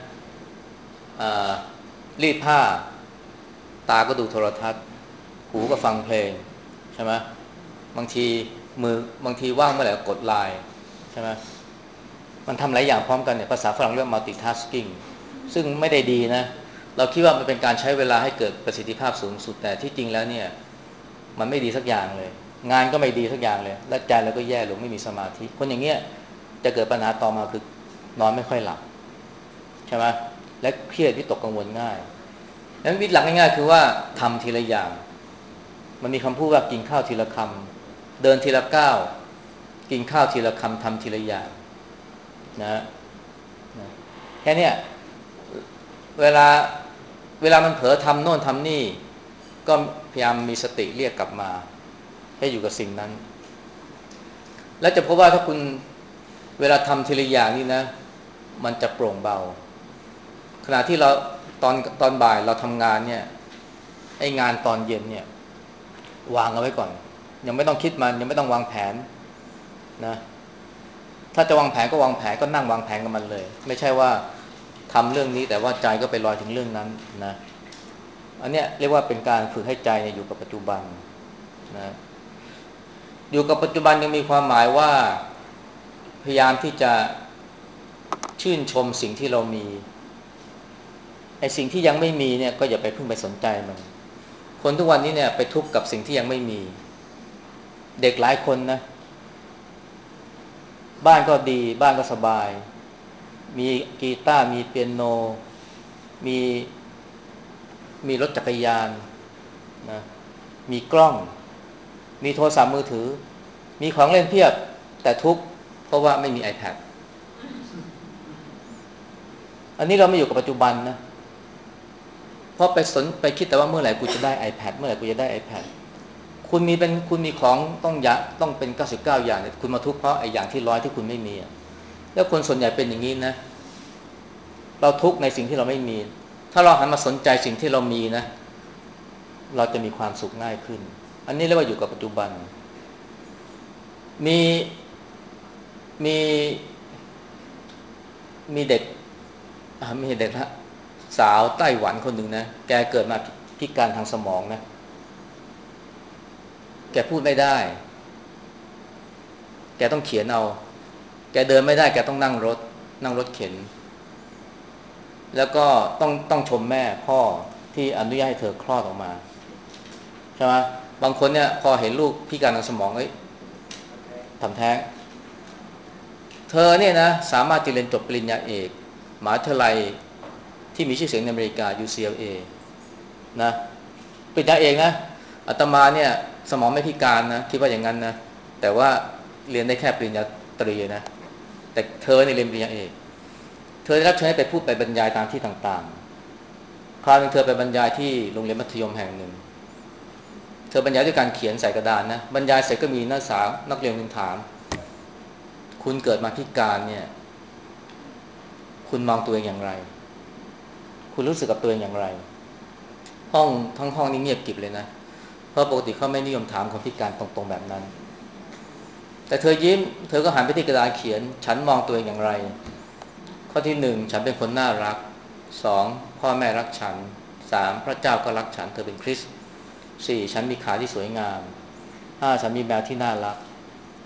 [SPEAKER 2] รีดผ้าตาก็ดูโทรทัศน์หูก็ฟังเพลงใช่ไหมบางทีมือบางทีว่างเมื่อไหร่ก็กดไลน์ใช่ไหมมันทำหลายอย่างพร้อมกันเนี่ยภาษาฝรั่งเรียก multitasking ซึ่งไม่ได้ดีนะเราคิดว่ามันเป็นการใช้เวลาให้เกิดประสิทธิภาพสูงสุดแต่ที่จริงแล้วเนี่ยมันไม่ดีสักอย่างเลยงานก็ไม่ดีสักอย่างเลยและใจเราก็แย่ลงไม่มีสมาธิคนอย่างเงี้ยจะเกิดปัญหาต่อมาคือนอนไม่ค่อยหลับใช่ไหมและเครียดวิตกกังวลง่ายดังนั้นวิธีหลักง่ายๆคือว่าทำทีละอย่างมันมีคำพูดว่ากินข้าวทีละคำเดินทีละก้าวกินข้าวทีละคำทำทีละอย่างนะแค่นี้เวลาเวลามันเผลอทำโน่นทำนี่ก็พยายามมีสติเรียกกลับมาให้อยู่กับสิ่งนั้นแล้วจะพบว่าถ้าคุณเวลาทำทีละอย่างนี่นะมันจะโปร่งเบาขณะที่เราตอนตอนบ่ายเราทำงานเนี่ยไอ้งานตอนเย็นเนี่ยวางเอาไว้ก่อนยังไม่ต้องคิดมันยังไม่ต้องวางแผนนะถ้าจะวางแผนก็วางแผนก็นั่งวางแผนกับมันเลยไม่ใช่ว่าทำเรื่องนี้แต่ว่าใจก็ไปลอยถึงเรื่องนั้นนะอันเนี้ยเรียกว่าเป็นการฝึกให้ใจเนี่ยอยู่กับปัจจุบันนะอยู่กับปัจจุบันยังมีความหมายว่าพยายามที่จะชื่นชมสิ่งที่เรามีไอ้สิ่งที่ยังไม่มีเนี่ยก็อย่าไปเพิ่งไปสนใจมันคนทุกวันนี้เนี่ยไปทุกข์กับสิ่งที่ยังไม่มีเด็กหลายคนนะบ้านก็ดีบ้านก็สบายมีกีตาร์มีเปียโนมีมีรถจักรยานนะมีกล้องมีโทรศัพท์มือถือมีของเล่นเพียบแต่ทุกข์เพราะว่าไม่มี iPad อันนี้เราไม่อยู่กับปัจจุบันนะเพราะไปสนไปคิดแต่ว่าเมื่อไหร่กูจะได้ iPad เมื่อไหร่กูจะได้ iPad คุณมีเป็นคุณมีของต้องยะต้องเป็นเก้าสิบเก้าอย่างเนี่ยคุณมาทุกข์เพราะไอ้อย่างที่ร้อยที่คุณไม่มีแล้วคนส่วนใหญ่เป็นอย่างนี้นะเราทุกข์ในสิ่งที่เราไม่มีถ้าเราหันมาสนใจสิ่งที่เรามีนะเราจะมีความสุขง่ายขึ้นอันนี้เรียกว่าอยู่กับปัจจุบันมีมีมีเด็กมีเด็กละสาวไต้หวันคนหนึ่งนะแกเกิดมาพิการทางสมองนะแกพูดไม่ได้แกต้องเขียนเอาแกเดินไม่ได้แกต้องนั่งรถนั่งรถเข็นแล้วก็ต้องต้องชมแม่พ่อที่อนุญาตให้เธอคลอดออกมาใช่ไหมบางคนเนี่ยพอเห็นลูกพิการทางสมองเอ้ยทำแท้งเธอเนี่ยนะสามารถจะเรียนจบปริญญาเอกมหาวิทยาลัยที่มีชื่อเสียงในอเมริกา ยู ซี แอล เอ นะปริญญาเอกนะอาตมาเนี่ยสมองไม่พิการนะคิดว่าอย่างนั้นนะแต่ว่าเรียนได้แค่ปริญญาตรีนะแต่เธอเนี่ยเรียนปริญญาเอกเธอได้รับเชิญให้ไปพูดไปบรรยายตามที่ต่างๆคราวนึงเธอไปบรรยายที่โรงเรียนมัธยมแห่งหนึ่งเธอบรรยายด้วยการเขียนใส่กระดานนะบรรยายเสร็จก็มีนักศึกษานักเรียนคนถามคุณเกิดมาพิการเนี่ยคุณมองตัวเองอย่างไรคุณรู้สึกกับตัวเองอย่างไรห้องทั้งห้องนี้เงียบกริบเลยนะเพราะปกติเขาไม่นิยมถามคนพิการตรงๆแบบนั้นแต่เธอยิ้มเธอก็หันไปที่กระดาษเขียนฉันมองตัวเองอย่างไรข้อที่หนึ่งฉันเป็นคนน่ารักสองพ่อแม่รักฉันสามพระเจ้าก็รักฉันเธอเป็นคริสต์สี่ฉันมีขาที่สวยงามห้าฉันมีแมวที่น่ารัก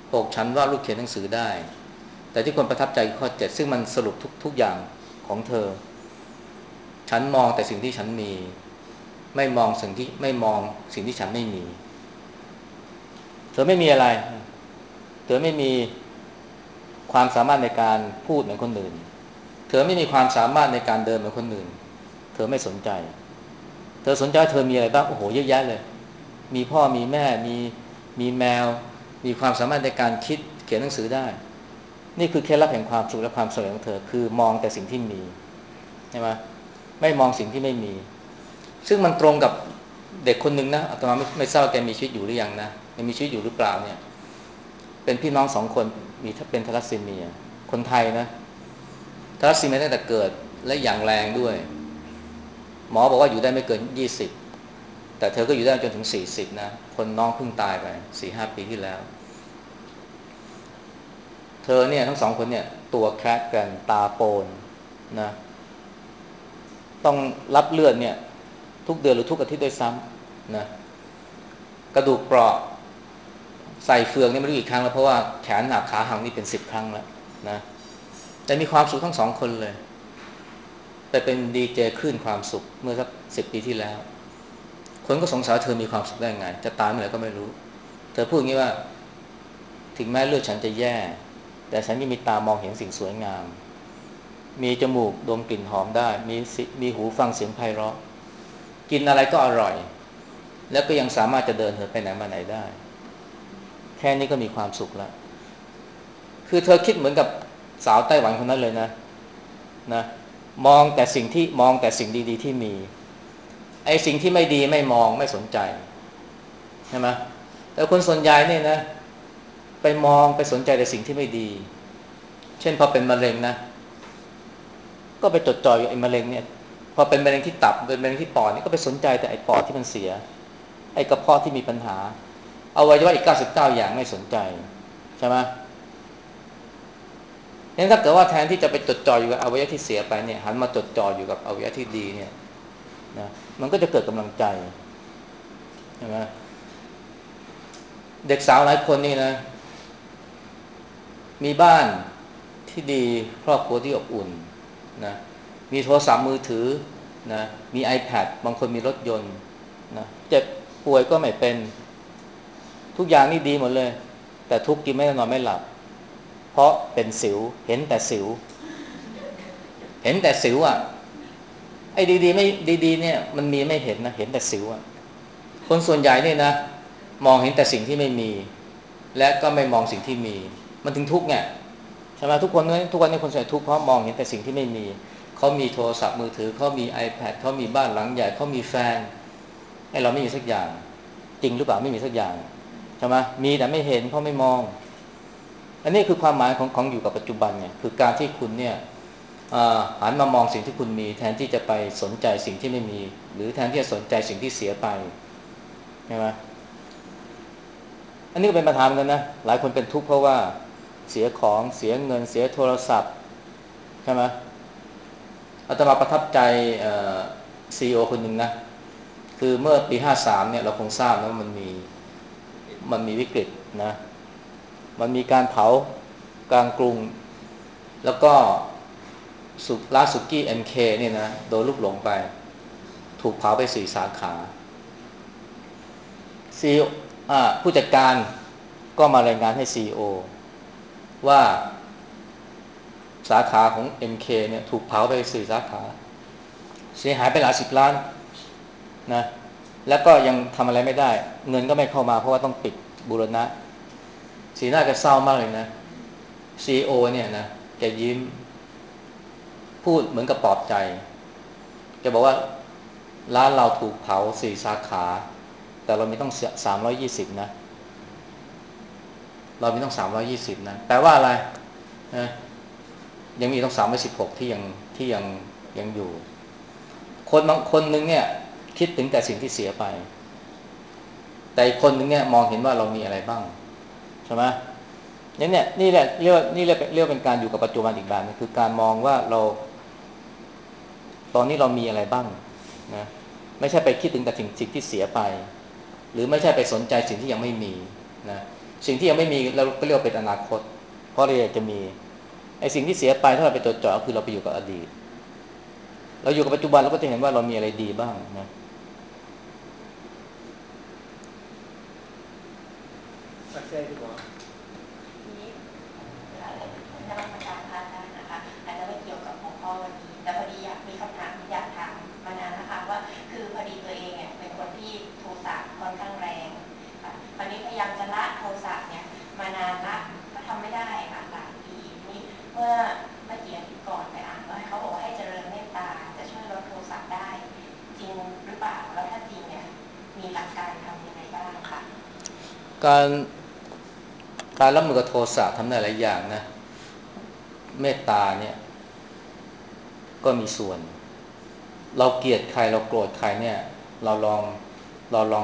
[SPEAKER 2] หกฉันวาดรูปเขียนหนังสือได้แต่ที่คนประทับใจข้อเจ็ดซึ่งมันสรุปทุกทุกอย่างของเธอฉันมองแต่สิ่งที่ฉันมีไม่มองสิ่งที่ไม่มองสิ่งที่ฉันไม่มีเธอไม่มีอะไรเธอไม่มีความสามารถในการพูดเหมือนคนอื่นเธอไม่มีความสามารถในการเดินเหมือนคนอื่นเธอไม่สนใจเธอสนใจเธอมีอะไรบ้างโอ้โหเยอะแยะเลยมีพ่อมีแม่มีมีแมวมีความสามารถในการคิดเขียนหนังสือได้นี่คือเคล็ดลับแห่งความสุขและความสำเร็จของเธอคือมองแต่สิ่งที่มีใช่ไหมไม่มองสิ่งที่ไม่มีซึ่งมันตรงกับเด็กคนหนึ่งนะอาตมาไม่ไม่ทราบแกมีชีวิตอยู่หรือยังนะยังมีชีวิตอยู่หรือเปล่าเนี่ยเป็นพี่น้องสองคนมีเป็นทาลัสซีเมียคนไทยนะทาลัสซีเมียตั้งแต่เกิดและอย่างแรงด้วยหมอบอกว่าอยู่ได้ไม่เกินยี่สิบแต่เธอก็อยู่ได้จนถึงสี่สิบนะคนน้องเพิ่งตายไป สี่ห้า ปีที่แล้วเธอเนี่ยทั้งสองคนเนี่ยตัวแคระกันตาโปนนะต้องรับเลือดเนี่ยทุกเดือนหรือทุกอาทิตย์ด้วยซ้ำนะกระดูกเปราะใส่เฟืองนี่ไม่รู้กี่ครั้งแล้วเพราะว่าแขนหักขาหักนี่เป็นสิบครั้งแล้วนะแต่มีความสุขทั้งสองคนเลยไปเป็นดีเจคลื่นความสุขเมื่อสักสิบปีที่แล้วคนก็สงสัยเธอมีความสุขได้ไงจะตายเมื่อไหร่ก็ไม่รู้เธอพูดอย่างนี้ว่าถึงแม้เลือดฉันจะแย่แต่ฉันยังมีตามองเห็นสิ่งสวยงามมีจมูกดมกลิ่นหอมได้มีมีหูฟังเสียงไพเราะกินอะไรก็อร่อยแล้วก็ยังสามารถจะเดินเธอไปไหนมาไหนได้แค่นี้ก็มีความสุขแล้วคือเธอคิดเหมือนกับสาวไต้หวันคนนั้นเลยนะนะมองแต่สิ่งที่มองแต่สิ่งดีๆที่มีไอ้สิ่งที่ไม่ดีไม่มองไม่สนใจใช่ไหมแต่คนส่วนใหญ่เนี่ยนะไปมองไปสนใจแต่สิ่งที่ไม่ดีเช่นพอเป็นมะเร็งนะก็ไปจดจ่ออยู่ไอ้มะเร็งเนี่ยพอเป็นมะเร็งที่ตับเป็นมะเร็งที่ปอดนี่ก็ไปสนใจแต่ไอ้ปอดที่มันเสียไอ้กระเพาะที่มีปัญหาเอาไว้ว่าอีกเก้าสิบเก้าอย่างไม่สนใจใช่ไหมงั้นถ้าเกิดว่าแทนที่จะไปจดจ่ออยู่กับอวัยวะที่เสียไปเนี่ยหันมาจดจ่ออยู่กับอวัยวะที่ดีเนี่ยนะมันก็จะเกิดกำลังใจใช่ไหมเด็กสาวหลายคนนี่นะมีบ้านที่ดีครอบครัวที่อบอุ่นนะมีโทรศัพท์มือถือนะมี iPad บางคนมีรถยนต์นะเจ็บป่วยก็ไม่เป็นทุกอย่างนี่ดีหมดเลยแต่ทุกข์กินไม่ได้นอนไม่หลับเพราะเป็นสิวเห็นแต่สิวเห็นแต่สิวอ่ะไอ้ดีๆไม่ดีๆเนี่ยมันมีไม่เห็นนะเห็นแต่สิวอ่ะคนส่วนใหญ่เนี่ยนะมองเห็นแต่สิ่งที่ไม่มีและก็ไม่มองสิ่งที่มีมันถึงทุกข์ไงใช่ไหมทุกคนทุกวันนี้คนส่วนใหญ่ทุกข์เพราะมองเห็นแต่สิ่งที่ไม่มีเขามีโทรศัพท์มือถือเขามี iPad เขามีบ้านหลังใหญ่เขามีแฟนไอ้เราไม่มีสักอย่างจริงหรือเปล่าไม่มีสักอย่างใช่ไหมมีแต่ไม่เห็นเพราะไม่มองอันนี้คือความหมายของของอยู่กับปัจจุบันเนี่ยคือการที่คุณเนี่ยหันมามองสิ่งที่คุณมีแทนที่จะไปสนใจสิ่งที่ไม่มีหรือแทนที่จะสนใจสิ่งที่เสียไปใช่ไหมอันนี้ก็เป็นปัญหาเหมือนกันนะหลายคนเป็นทุกข์เพราะว่าเสียของเสียเงินเสียโทรศัพท์ใช่ไหมอาตมาประทับใจซีอีโอคนหนึ่งนะคือเมื่อปีห้าสามเนี่ยเราคงทราบนะว่ามันมีมันมีวิกฤตนะมันมีการเผากลางกรุงแล้วก็สุร้านสุกี้ เอ็ม เค เนี่ยนะโดนลูกหลงไปถูกเผาไปสี่สาขาซีผู้จัดการก็มารายงานให้ ซี อี โอ ว่าสาขาของ เอ็ม เค เนี่ยถูกเผาไปสี่สาขาเสียหายไปหลายสิบล้านนะแล้วก็ยังทำอะไรไม่ได้เงินก็ไม่เข้ามาเพราะว่าต้องปิดบูรณะสีหน้าแกเศร้ามากเลยนะ ซี อี โอ เนี่ยนะแกยิ้มพูดเหมือนกับปลอบใจแกบอกว่าร้านเราถูกเผาสี่สาขาแต่เรามีต้องสามร้อยยี่สิบนะเรามีต้องสามร้อยยี่สิบนะแปลว่าอะไรนะยังมีต้องสามร้อยสิบหกที่ยังที่ยังยังอยู่คนบางคนนึงเนี่ยคิดถึงแต่สิ่งที่เสียไปแต่อีกคนนึงเนี่ยมองเห็นว่าเรามีอะไรบ้างใช่ไหมนี่เนี่ยนี่แหละเรียกนี่เรียกเรียกเป็นการอยู่กับปัจจุบันอีกแบบนึงคือการมองว่าเราตอนนี้เรามีอะไรบ้างนะไม่ใช่ไปคิดถึงแต่สิ่งที่เสียไปหรือไม่ใช่ไปสนใจสิ่งที่ยังไม่มีนะสิ่งที่ยังไม่มีเราก็เรียกว่าเป็นอนาคตเพราะเราอยากจะมีไอ้สิ่งที่เสียไปถ้าเราไปจดจ่อคือเราไปอยู่กับอดีตเราอยู่กับปัจจุบันเราก็จะเห็นว่าเรามีอะไรดีบ้างนะ
[SPEAKER 1] ปัจจัยที่บอก
[SPEAKER 4] ทีนี้นมัสการพระอาจารย์นะคะอาจจะไม่เกี่ยวกับหัวข้อวันนี้แต่พอดีอยากมีคำถามอยากถามมานานนะคะว่าคือพอดีตัวเองเนี่ยเป็นคนที่โทสะค่อนข้างแรงค่ะตอนนี้พยายามจะละโทสะเนี่ยมานานละก็ทำไม่ได้ค่ะหลายปีนี้เมื่อเมื่อกี่อาทิตย์ก่อนไปอ่านว่าเขาบอกว่าให้เจริญเมตตาจะช่วยลดโทสะได้จริงหรือเปล่าแล้วถ้าจริงเนี่ยมีหลักการทำยังไงบ้างคะ
[SPEAKER 2] การการรับมือกับโทสะทำได้หลายอย่างนะเมตตาเนี่ยก็มีส่วนเราเกลียดใครเราโกรธใครเนี่ยเราลองเราลอง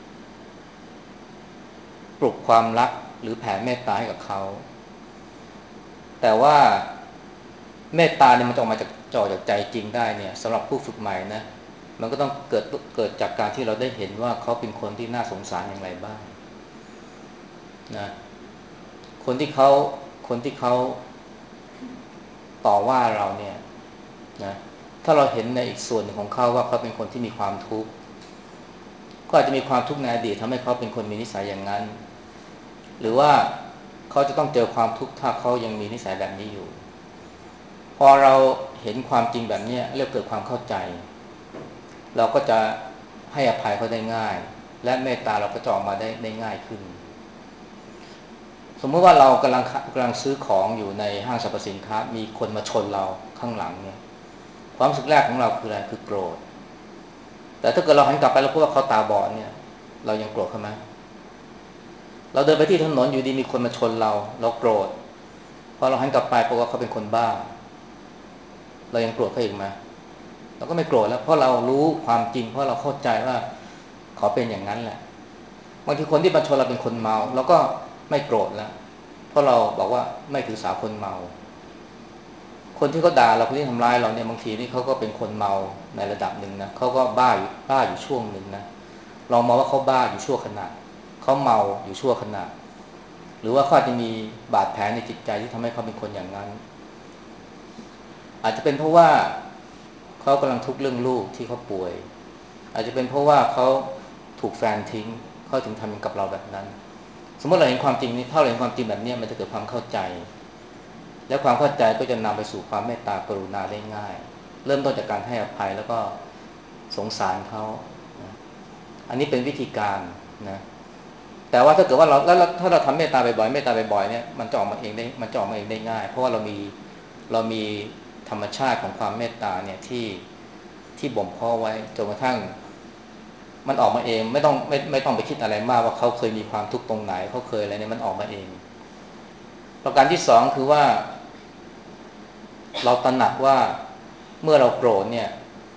[SPEAKER 2] ปลุกความรักหรือแผ่เมตตาให้กับเขาแต่ว่าเมตตาเนี่ยมันจะออกมาจากจ่อจากใจจริงได้เนี่ยสำหรับผู้ฝึกใหม่นะมันก็ต้องเกิดเกิดจากการที่เราได้เห็นว่าเขาเป็นคนที่น่าสงสารอย่างไรบ้างนะคนที่เขาคนที่เขาต่อว่าเราเนี่ยนะถ้าเราเห็นในอีกส่วนหนึ่งของเขาว่าเขาเป็นคนที่มีความทุกข์ก็อาจจะมีความทุกข์ในอดีตทำให้เขาเป็นคนมีนิสัยอย่างนั้นหรือว่าเขาจะต้องเจอความทุกข์ถ้าเขายังมีนิสัยแบบนี้อยู่พอเราเห็นความจริงแบบนี้เรียกเกิดความเข้าใจเราก็จะให้อภัยเขาได้ง่ายและเมตตาเราก็จะออกมาได้ได้ง่ายขึ้นสมมติว่าเรากำลังกำลังซื้อของอยู่ในห้างสรรพสินค้ามีคนมาชนเราข้างหลังเนี่ยความรู้สึกแรกของเราคืออะไรคือโกรธแต่ถ้าเกิดเราหันกลับไปแล้วพบว่าเขาตาบอดเนี่ยเรายังโกรธเขาไหมเราเดินไปที่ถนนอยู่ดีมีคนมาชนเราเราโกรธพอเราหันกลับไปพบว่าเขาเป็นคนบ้าเรายังโกรธเขาอีกไหมเราก็ไม่โกรธแล้วเพราะเรารู้ความจริงเพราะเราเข้าใจว่าเขาเป็นอย่างนั้นแหละบางทีคนที่มาชนเราเป็นคนเมาเราก็ไม่โกรธแล้วเพราะเราบอกว่าไม่ถือสาคนเมาคนที่เขาด่าเราคนที่ทำร้ายเราเนี่ยบางทีนี่เขาก็เป็นคนเมาในระดับหนึ่งนะเขาก็บ้าอยู่บ้าอยู่ช่วงหนึ่งนะลองมองว่าเขาบ้าอยู่ชั่วขณะเขาเมาอยู่ชั่วขณะหรือว่าเขาอาจจะมีบาดแผลในจิตใจที่ทำให้เขาเป็นคนอย่างนั้นอาจจะเป็นเพราะว่าเขากำลังทุกข์เรื่องลูกที่เขาป่วยอาจจะเป็นเพราะว่าเขาถูกแฟนทิ้งเขาถึงทำกับเราแบบนั้นสมมติเราเห็นความจริงนี้ถ้าเราเห็นความจริงแบบนี้มันจะเกิดความเข้าใจและความเข้าใจก็จะนำไปสู่ความเมตตากรุณาได้ง่ายเริ่มต้นจากการให้อภัยแล้วก็สงสารเขานะอันนี้เป็นวิธีการนะแต่ว่าถ้าเกิดว่าเราแล้วถ้าเราทำเมตตาบ่อยๆเมตตาบ่อยๆเนี่ยมันจะออกมาเองได้มันจะออกมาเองได้ง่ายเพราะว่าเรามีเรามีธรรมชาติของความเมตตาเนี่ยที่ที่บ่มเพาะไว้จนกระทั่งมันออกมาเองไม่ต้องไม่ไม่ต้องไปคิดอะไรมากว่าเขาเคยมีความทุกข์ตรงไหนเขาเคยอะไรเนี่ยมันออกมาเองประการที่สองคือว่าเราตระหนักว่าเมื่อเราโกรธเนี่ย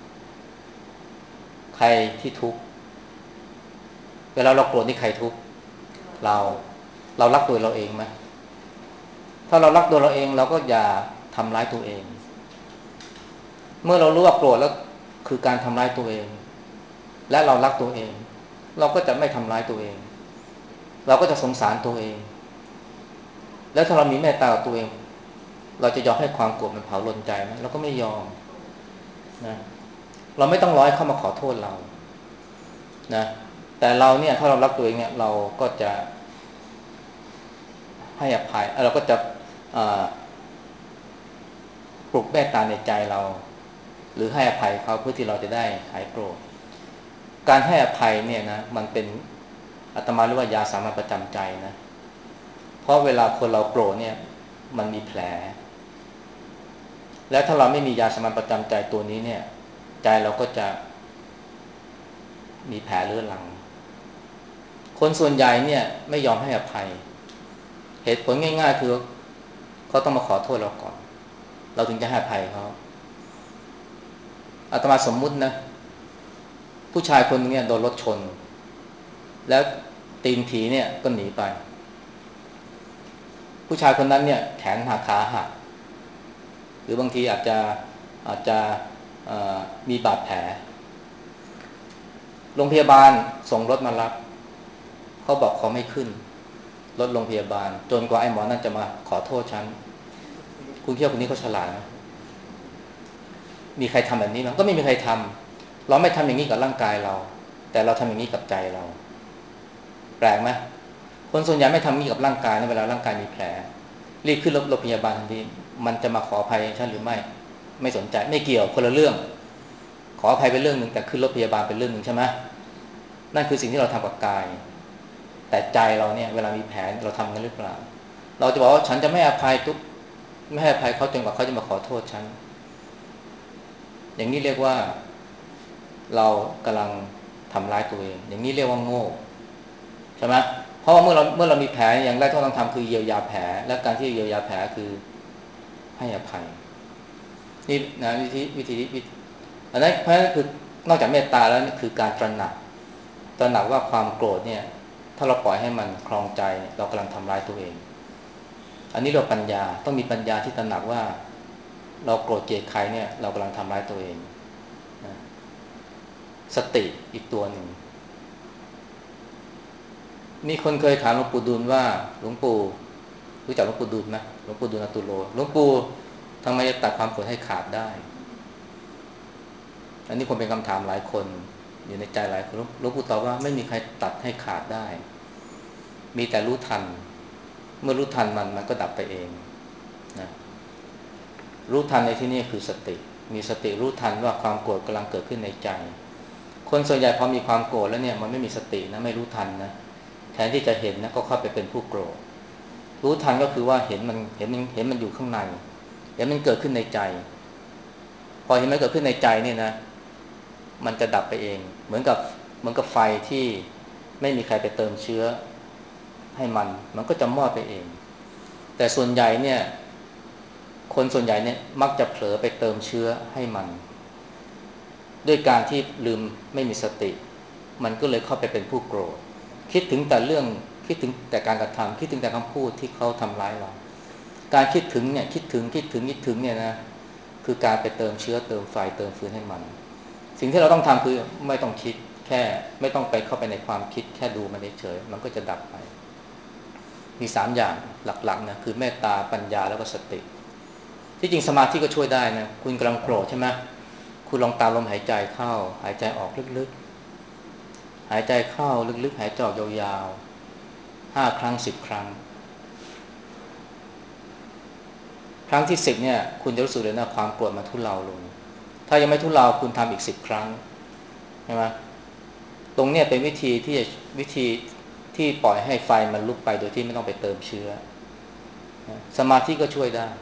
[SPEAKER 2] ใครที่ทุกข์เวลาเราโกรธนี่ใครทุกข์เราเรารักตัวเราเองไหมถ้าเรารักตัวเราเองเราก็อย่าทำร้ายตัวเองเมื่อเรารู้ว่าโกรธแล้วคือการทำร้ายตัวเองและเรารักตัวเองเราก็จะไม่ทำร้ายตัวเองเราก็จะสงสารตัวเองแล้วถ้าเรามีเมตตากับตัวเองเราจะยอมให้ความโกรธมันเผาลนใจไหมเราก็ไม่ยอมนะเราไม่ต้องรอให้เขามาขอโทษเรานะแต่เราเนี่ยถ้าเรารักตัวเองเนี่ยเราก็จะให้อภัยเราก็จะปลุกเมตตาในใจเราหรือให้อภัยเขาเพื่อที่เราจะได้หายโกรธการให้อภัยเนี่ยนะมันเป็นอาตมาเรียกว่ายาสามัญประจำใจนะเพราะเวลาคนเราโกรธเนี่ยมันมีแผลแล้วถ้าเราไม่มียาสามัญประจำใจตัวนี้เนี่ยใจเราก็จะมีแผลเรื้อรังคนส่วนใหญ่เนี่ยไม่ยอมให้อภัยเหตุผลง่ายๆคือเขาต้องมาขอโทษเราก่อนเราถึงจะให้อภัยเขาอาตมาสมมุตินะผู้ชายคนนึงเนี่ยโดนรถชนแล้วตีนผีเนี่ยก็หนีไปผู้ชายคนนั้นเนี่ยแขนหักขาหักหรือบางทีอาจจะอาจจะมีบาดแผลโรงพยาบาลส่งรถมารับเขาบอกเขาไม่ขึ้นรถโรงพยาบาลจนกว่าไอ้หมอนั่นจะมาขอโทษฉันคุณคิดว่าคนนี้เขาฉลาดไหมมีใครทำแบบนี้มั้ยก็ไม่มีใครทำเราไม่ทำอย่างนี้กับร่างกายเราแต่เราทำอย่างนี้กับใจเราแปลกไหมคนส่วนใหญ่ไม่ทำอย่างนี้กับร่างกายนะเวลาร่างกายมีแผลรีบขึ้นรถโรงพยาบาลทันทีมันจะมาขออภัยฉันหรือไม่ไม่สนใจไม่เกี่ยวคนละเรื่องขออภัยเป็นเรื่องนึงแต่ขึ้นรถพยาบาลเป็นเรื่องนึงใช่ไหมนั่นคือสิ่งที่เราทำกับกายแต่ใจเราเนี่ยเวลามีแผลเราทำกันหรือเปล่าเราจะบอกว่าฉันจะไม่อภัยทุกไม่ให้อภัยเขาจนกว่าเขาจะมาขอโทษฉันอย่างนี้เรียกว่าเรากำลังทำร้ายตัวเองอย่างนี้เรียกว่าโง่ใช่ไหมเพราะว่าเมื่อเราเมื่อเรามีแผลอย่างแรกที่เราต้องทำคือเยียวยาแผลและการที่เยียวยาแผลคือให้อภัยนี่นะวิธีวิธีวิธีอันนั้นเพราะฉะนั้นคือนอกจากเมตตาแล้วนี่คือการตระหนักตระหนักว่าความโกรธเนี่ยถ้าเราปล่อยให้มันคลองใจเรากำลังทำร้ายตัวเองอันนี้เราปัญญาต้องมีปัญญาที่ตระหนักว่าเราโกรธเกลียดใครเนี่ยเรากำลังทำร้ายตัวเองสติอีกตัวหนึ่งมีคนเคยถามหลวงปู่ดูลว่าหลวงปู่รู้จักหลวงปู่ดูลไหมหลวงปู่ดูลอตุโลหลวงปู่ทำไมจะตัดความโกรธให้ขาดได้อันนี้คงเป็นคำถามหลายคนอยู่ในใจหลายคนหลวงปู่ตอบว่าไม่มีใครตัดให้ขาดได้มีแต่รู้ทันเมื่อรู้ทันมันมันก็ดับไปเองนะรู้ทันในที่นี้คือสติมีสติรู้ทันว่าความโกรธกำลังเกิดขึ้นในใจคนส่วนใหญ่พอมีความโกรธแล้วเนี่ยมันไม่มีสตินะไม่รู้ทันนะแทนที่จะเห็นนะก็เข้าไปเป็นผู้โกรธรู้ทันก็คือว่าเห็นมันเห็นมันเห็นมันอยู่ข้างในเห็นมันเกิดขึ้นในใจพอเห็นมันเกิดขึ้นในใจเนี่ยนะมันจะดับไปเองเหมือนกับเหมือนกับไฟที่ไม่มีใครไปเติมเชื้อให้มันมันก็จะมอดไปเองแต่ส่วนใหญ่เนี่ยคนส่วนใหญ่เนี่ยมักจะเผลอไปเติมเชื้อให้มันด้วยการที่ลืมไม่มีสติมันก็เลยเข้าไปเป็นผู้โกรธคิดถึงแต่เรื่องคิดถึงแต่การกระทำคิดถึงแต่คำพูดที่เขาทำร้ายเราการคิดถึงเนี่ยคิดถึงคิดถึงคิดถึงเนี่ยนะคือการไปเติมเชื้อเติมไฟเติมฟืนให้มันสิ่งที่เราต้องทำคือไม่ต้องคิดแค่ไม่ต้องไปเข้าไปในความคิดแค่ดูมันเฉยๆมันก็จะดับไปมีสามอย่างหลักๆนะคือเมตตาปัญญาแล้วก็สติที่จริงสมาธิก็ช่วยได้นะคุณกำลังโกรธใช่ไหมคุณลองตามลมหายใจเข้าหายใจออกลึกๆหายใจเข้าลึกๆหายใจออกยาวๆห้าครั้งสิบครั้งครั้งที่สิบเนี่ยคุณจะรู้สึกเลยนะความโกรธมันทุเลาลงถ้ายังไม่ทุเลาคุณทำอีกสิบครั้งใช่ไหมตรงเนี้ยเป็นวิธีที่วิธีที่ปล่อยให้ไฟมันลุกไปโดยที่ไม่ต้องไปเติมเชื้อสมาธิก็ช่วยได้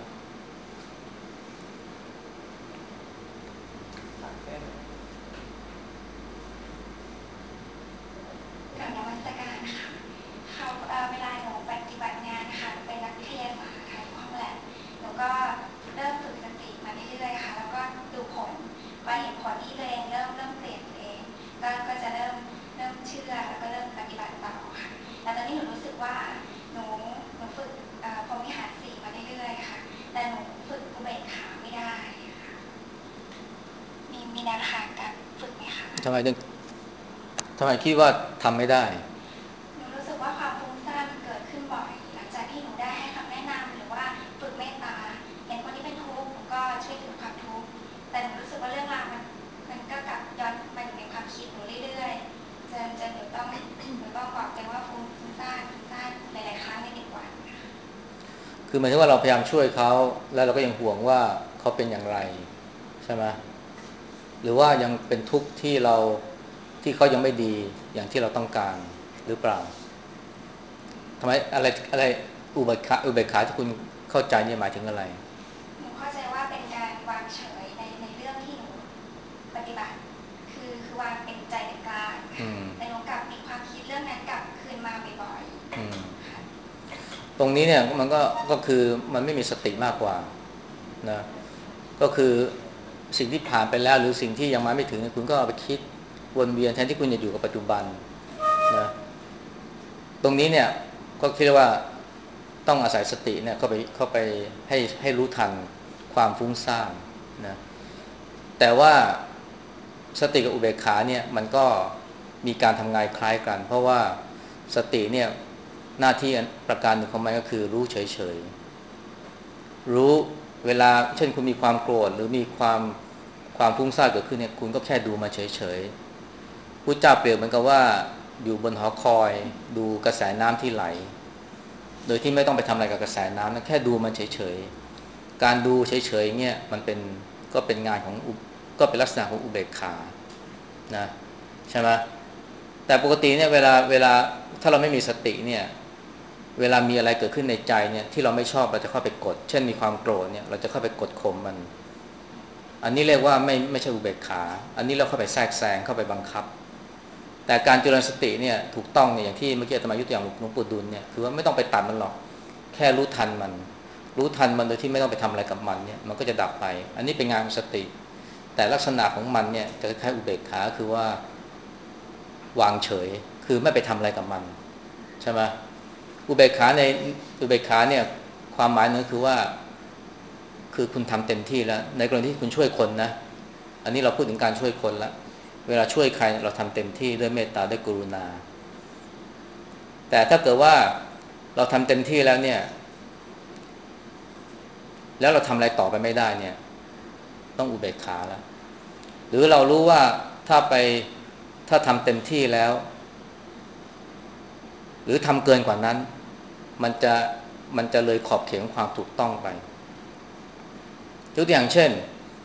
[SPEAKER 4] กับนวัตกรรมค่ะเขาเวลาหนูปฏิบัติงานนะคะเป็นนักวิทยาศาสตร์ค่ะอยู่ห้องแลบหนูก็เริ่มฝึกสติมาเรื่อยๆค่ะแล้วก็ดูผลพอเห็นผลที่ตัวเองเริ่มเริ่มเปลี่ยนตัวเองก็ก็จะเริ่มเริ่มเชื่อแล้วก็เริ่มปฏิบัติต่อค่ะแล้วตอนนี้หนูรู้สึกว่าหนูหนูฝึกพรหมวิหารสี่มาเรื่อยๆค่ะแต่หนูฝึกอุเบกขาไม่ได้ค่ะมีมีแนวทางการฝึกไหมคะ
[SPEAKER 2] ทำไมถึงทำไมคิดว่าทำไม่ได้
[SPEAKER 4] หนูรู้สึกว่าความฟุ้งซ่านมันเกิดขึ้นบ่อยหลังจากที่หนูได้ให้คำแนะนำหรือว่าฝึกเมตตาเห็นคนที่เป็นทุกข์หนูก็ช่วยถึงความทุกข์แต่หนูรู้สึกว่าเรื่องราวมันมันก็กลับย้อนมาอยู่ในความคิดหนูเรื่อยๆจนจนหนูต้องหนูต้องบอกตัวว่าฟุ้งฟุ้งซ่านฟุ้งซ่านหลายๆครั้งในหนึ่งวัน
[SPEAKER 2] คือหมายถึงว่าเราพยายามช่วยเขาแล้วเราก็ยังห่วงว่าเขาเป็นอย่างไรใช่ไหมหรือว่ายังเป็นทุกข์ที่เราที่เขายังไม่ดีอย่างที่เราต้องการหรือเปล่าทำไมอะไรอะไรอุเบกขาอุเบกขาที่คุณเข้าใจเนี่ยหมายถึงอะไร
[SPEAKER 4] หนูเข้าใจว่าเป็นการวางเฉยในในเรื่องที่หนูปฏิบัติคือคือวางเป็นใจเป็นกลางแต่หนูกลับมีความคิดเรื่องนั้นกลับคืนมาบ่อย
[SPEAKER 2] ๆตรงนี้เนี่ยมันก็ก็คือมันไม่มีสติมากกว่านะก็คือสิ่งที่ผ่านไปแล้วหรือสิ่งที่ยังมาไม่ถึงคุณก็เอาไปคิดวนเวียนแทนที่คุณจะอยู่กับปัจจุบันนะตรงนี้เนี่ยก็คิดว่าต้องอาศัยสติเนี่ยเข้าไปเข้าไปให้ให้รู้ทันความฟุ้งซ่านนะแต่ว่าสติกับอุเบกขาเนี่ยมันก็มีการทำงานคล้ายกันเพราะว่าสติเนี่ยหน้าที่ประการหนึ่งของมันก็คือรู้เฉยๆรู้เวลาเช่นคุณมีความโกรธหรือมีความความฟุ้งซ่านเกิดขึ้นเนี่ยคุณก็แค่ดูมาเฉยๆพุทธเจ้าเปรียบเหมือนกับว่าอยู่บนหอคอยดูกระแสน้ำที่ไหลโดยที่ไม่ต้องไปทำอะไรกับกระแสน้ำนะแค่ดูมันเฉยๆการดูเฉยๆเนี่ยมันเป็นก็เป็นงานของก็เป็นลักษณะของอุเบกขานะใช่ไหมแต่ปกติเนี่ยเวลาเวลาถ้าเราไม่มีสติเนี่ยเวลามีอะไรเกิดขึ้นในใจเนี่ยที่เราไม่ชอบเราจะเข้าไปกดเช่นมีความโกรธเนี่ยเราจะเข้าไปกดข่มมันอันนี้เรียกว่าไม่ไม่ใช่อุเบกขาอันนี้เราเข้าไปแทรกแซงเข้าไปบังคับแต่การเจริญสติเนี่ยถูกต้องเนี่ยอย่างที่เมื่อกี้อาตมายุตัวอย่างหลวงปู่ดุลเนี่ยคือว่าไม่ต้องไปตัดมันหรอกแค่รู้ทันมันรู้ทันมันโดยที่ไม่ต้องไปทำอะไรกับมันเนี่ยมันก็จะดับไปอันนี้เป็นงานของสติแต่ลักษณะของมันเนี่ยจะคล้ายๆอุเบกขาคือว่าวางเฉยคือไม่ไปทำอะไรกับมันใช่ไหมอุเบกขาในอุเบกขาเนี่ยความหมายนึงคือว่าคือคุณทำเต็มที่แล้วในกรณีที่คุณช่วยคนนะอันนี้เราพูดถึงการช่วยคนละเวลาช่วยใครเราทำเต็มที่ด้วยเมตตาด้วยกรุณาแต่ถ้าเกิดว่าเราทำเต็มที่แล้วเนี่ยแล้วเราทำอะไรต่อไปไม่ได้เนี่ยต้องอุเบกขาแล้วหรือเรารู้ว่าถ้าไปถ้าทำเต็มที่แล้วหรือทำเกินกว่านั้นมันจะมันจะเลยขอบเขตของความถูกต้องไปยกตัวอย่างเช่น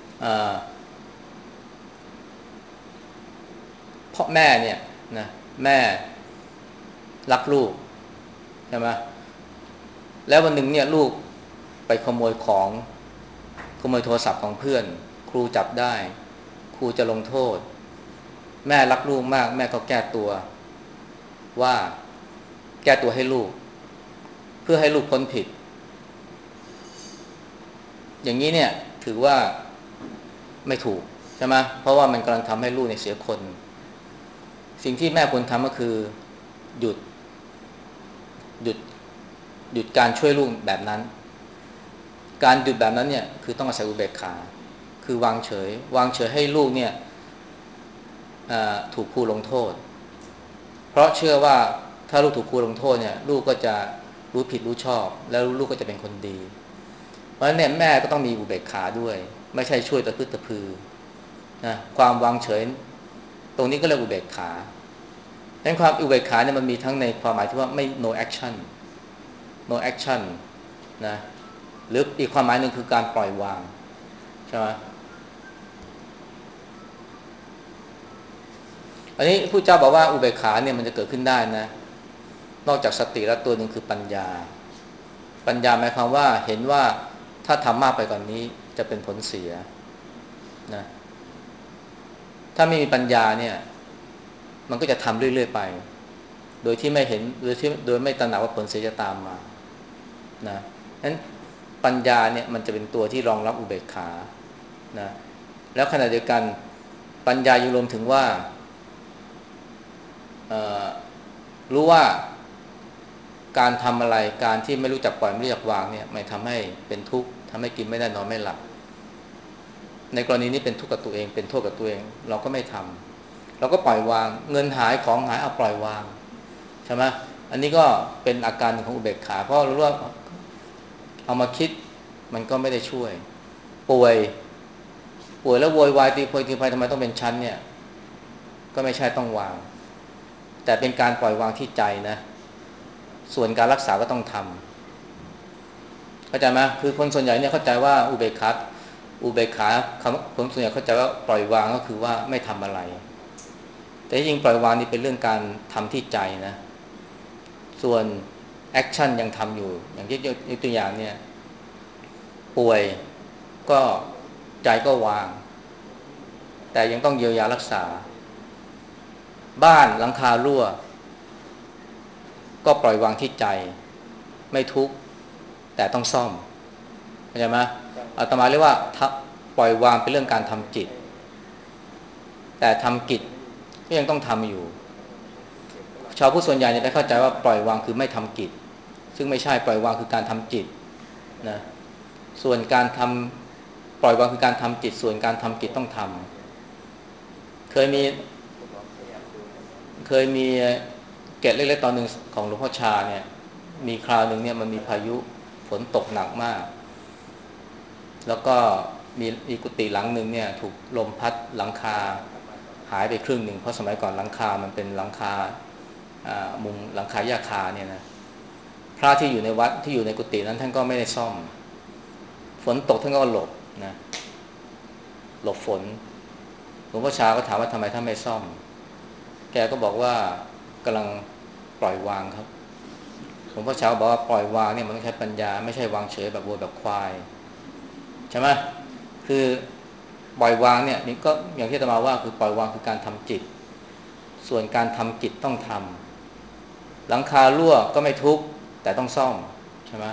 [SPEAKER 2] พ่อแม่เนี่ยนะแม่รักลูกใช่ไหมแล้ววันหนึ่งเนี่ยลูกไปขโมยของขโมยโทรศัพท์ของเพื่อนครูจับได้ครูจะลงโทษแม่รักลูกมากแม่ก็แก้ตัวว่าแก้ตัวให้ลูกเพื่อให้ลูกพ้นผิดอย่างนี้เนี่ยถือว่าไม่ถูกใช่ไหมเพราะว่ามันกำลังทำให้ลูกเนี่ยเสียคนสิ่งที่แม่ควรทำก็คือหยุดหยุดหยุดการช่วยลูกแบบนั้นการหยุดแบบนั้นเนี่ยคือต้องอาศัยอุเบกขาคือวางเฉยวางเฉยให้ลูกเนี่ยถูกครูลงโทษเพราะเชื่อว่าถ้าลูกถูกครูลงโทษเนี่ยลูกก็จะรู้ผิดรู้ชอบแล้วลูกก็จะเป็นคนดีเพราะฉะนั้นเนี่ยแม่ก็ต้องมีอุเบกขาด้วยไม่ใช่ช่วยตะพึดตะพือนะความวางเฉยตรงนี้ก็เรียกอุเบกขาดังนั้นความอุเบกขาเนี่ยมันมีทั้งในความหมายที่ว่าไม่ no action no action นะหรืออีกความหมายหนึ่งคือการปล่อยวางใช่ไหมอันนี้ผู้เจ้าบอกว่าอุเบกขาเนี่ยมันจะเกิดขึ้นได้นะนอกจากสติแล้วตัวหนึ่งคือปัญญาปัญญาหมายความว่าเห็นว่าถ้าทำมากไปกว่านนี้จะเป็นผลเสียนะถ้าไม่มีปัญญาเนี่ยมันก็จะทำเรื่อยๆไปโดยที่ไม่เห็นโดยที่โดยไม่ตระหนักว่าผลเสียจะตามมานะนั้นปัญญาเนี่ยมันจะเป็นตัวที่รองรับอุเบกขานะแล้วขณะเดียวกันปัญญายังรวมถึงว่ารู้ว่าการทำอะไรการที่ไม่รู้จักปล่อยไม่รู้จักวางเนี่ยมันทำให้เป็นทุกข์ทำให้กินไม่ได้นอนไม่หลับในกรณีนี้เป็นทุกข์กับตัวเองเป็นโทษกับตัวเองเราก็ไม่ทำเราก็ปล่อยวางเงินหายของหายเอาปล่อยวางใช่ไหมอันนี้ก็เป็นอาการของอุเบกขาเพราะรู้ว่าเอามาคิดมันก็ไม่ได้ช่วยป่วยป่วยแล้วโวยวายตีโพยตีพายทำไมต้องเป็นชั้นเนี่ยก็ไม่ใช่ต้องวางแต่เป็นการปล่อยวางที่ใจนะส่วนการรักษาก็ต้องทำเข้าใจไหมคือคนส่วนใหญ่เนี่ยเข้าใจว่าอุเบกขาอุเบกขาคนส่วนใหญ่เข้าใจว่าปล่อยวางก็คือว่าไม่ทำอะไรแต่จริงปล่อยวางนี่เป็นเรื่องการทำที่ใจนะส่วนแอคชั่นยังทำอยู่อย่างที่ยกตัวอย่างเนี่ยป่วยก็ใจก็วางแต่ยังต้องเยียวยารักษาบ้านหลังคารั่วก็ปล่อยวางที่ใจไม่ทุกข์แต่ต้องซ่อมเข้าใจไหมอาตมาเรียกว่าปล่อยวางเป็นเรื่องการทำจิตแต่ทำกิจก็ยังต้องทำอยู่ชาวพุทธส่วนใหญ่เนี่ยไปเข้าใจว่าปล่อยวางคือไม่ทำกิจซึ่งไม่ใช่ปล่อยวางคือการทำจิตนะส่วนการทำปล่อยวางคือการทำจิตส่วนการทำกิจต้องทำเคยมีเคยมีเกร็ดเล็กๆตอนหนึ่งของหลวงพ่อชาเนี่ยมีคราวหนึ่งเนี่ยมันมีพายุฝนตกหนักมากแล้วก็มีมีกุฏิหลังหนึ่งเนี่ยถูกลมพัดหลังคาหายไปครึ่งหนึ่งเพราะสมัยก่อนหลังคามันเป็นหลังคามุงหลังคาหญ้าคาเนี่ยนะพระที่อยู่ในวัดที่อยู่ในกุฏินั้นท่านก็ไม่ได้ซ่อมฝนตกท่านก็หลบนะหลบฝนหลวงพ่อชาก็ถามว่าทำไมท่านไม่ซ่อมแกก็บอกว่ากำลังปล่อยวางครับหลวงพ่อชาบอกว่าปล่อยวางเนี่ยมันต้องใช้ปัญญาไม่ใช่วางเฉยแบบวัวแบบควายใช่ไหมคือปล่อยวางเนี่ยนี่ก็อย่างที่อาตมาว่าคือปล่อยวางคือการทำจิตส่วนการทำจิตต้องทำหลังคารั่วก็ไม่ทุกข์แต่ต้องซ่อมใช่ไหม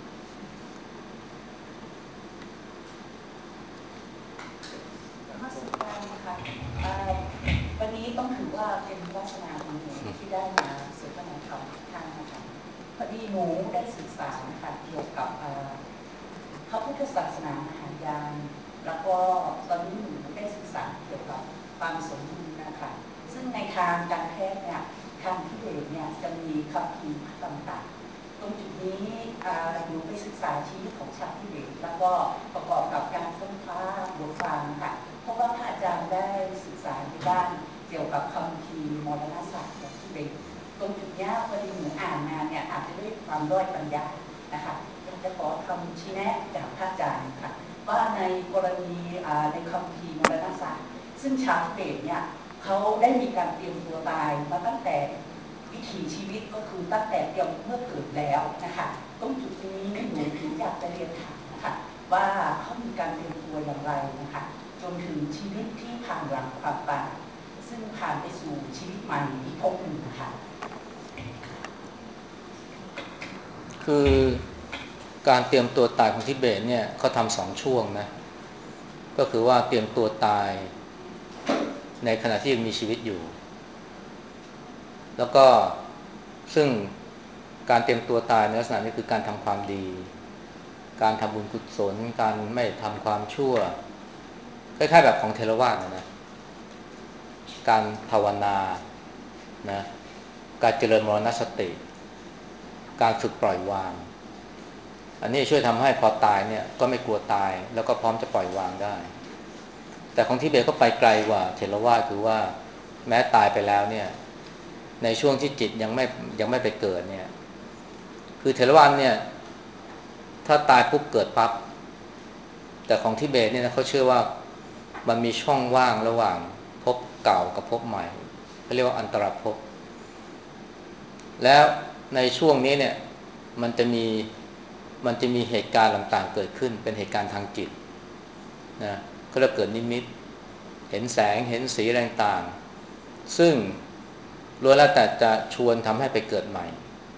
[SPEAKER 5] วันนี้ต้องถือว่าเป็นวาสนาของหนูที่ได้มาสนทนาธรรมกับท่านนะคะพอดีหนูได้ศึกษานะคะเกี่ยวกับพระพุทธศาสนามหายานแล้วก็ตอนนี้หนูได้ศึกษาเกี่ยวกับความสมดุลนะคะซึ่งในทางการแพทย์เนี่ยทางทิเบตเนี่ยจะมีคัมภีร์ต่างๆตรงจุดนี้หนูไปศึกษาชีวิตของชาวทิเบตแล้วก็ประกอบกับการค้นคว้าบทความค่ะเพราะว่าพระอาจารย์ได้ศึกษาในด้านเกี่ยวกับคัมภีร์มรณศาสตร์ของทิเบตตรงจุดนี้พอดีหนูอ่านมาเนี่ยอาจจะด้วยความด้อยปัญญานะคะอยากจะขอคำชี้แนะจากพระอาจารย์ค่ะว่าในกรณีในคัมภีร์มรณศาสตร์ซึ่งชาวทิเบตเนี่ยเขาได้มีการเตรียมตัวตายมาตั้งแต่วิถีชีวิตก็คือตั้งแต่เตรียมเมื่อเกิดแล้วนะคะตรงจุดนี้หนูถึงอยากจะเรียนถามนะคะว่าเขามีการเตรียมตัวอย่างไรนะคะจนถึงชีวิตที่ผ่านหลังความตายซึ่งผ่านไปสู่ชีวิตใหม่ที่พบหนึ่งค่ะ
[SPEAKER 2] คือการเตรียมตัวตายของทิเบตเนี่ยเขาทำสองช่วงนะก็คือว่าเตรียมตัวตายในขณะที่ยังมีชีวิตอยู่แล้วก็ซึ่งการเตรียมตัวตายในลักษณะนี้คือการทำความดีการทำบุญกุศลการไม่ทำความชั่วคล้ายๆแบบของเทรวาสนะนะการภาวนานะการเจริญมรณสติการฝึกปล่อยวางอันนี้ช่วยทำให้พอตายเนี่ยก็ไม่กลัวตายแล้วก็พร้อมจะปล่อยวางได้แต่ของทิเบตก็ไปไกลกว่าเทรวาสคือว่าแม้ตายไปแล้วเนี่ยในช่วงที่จิตยังไม่ยังไม่ไปเกิดเนี่ยคือเทรวาสเนี่ยถ้าตายปุ๊บเกิดปั๊บแต่ของทิเบตเนี่ยเขาเชื่อว่ามันมีช่องว่างระหว่างภพเก่ากับภพใหม่เขาเรียกว่าอันตรภพแล้วในช่วงนี้เนี่ยมันจะมีมันจะมีเหตุการณ์ต่างๆเกิดขึ้นเป็นเหตุการณ์ทางจิตนะก็จะเกิดนิมิตเห็นแสงเห็นสีอะไรต่างๆซึ่งล้วนแล้วแต่จะชวนทำให้ไปเกิดใหม่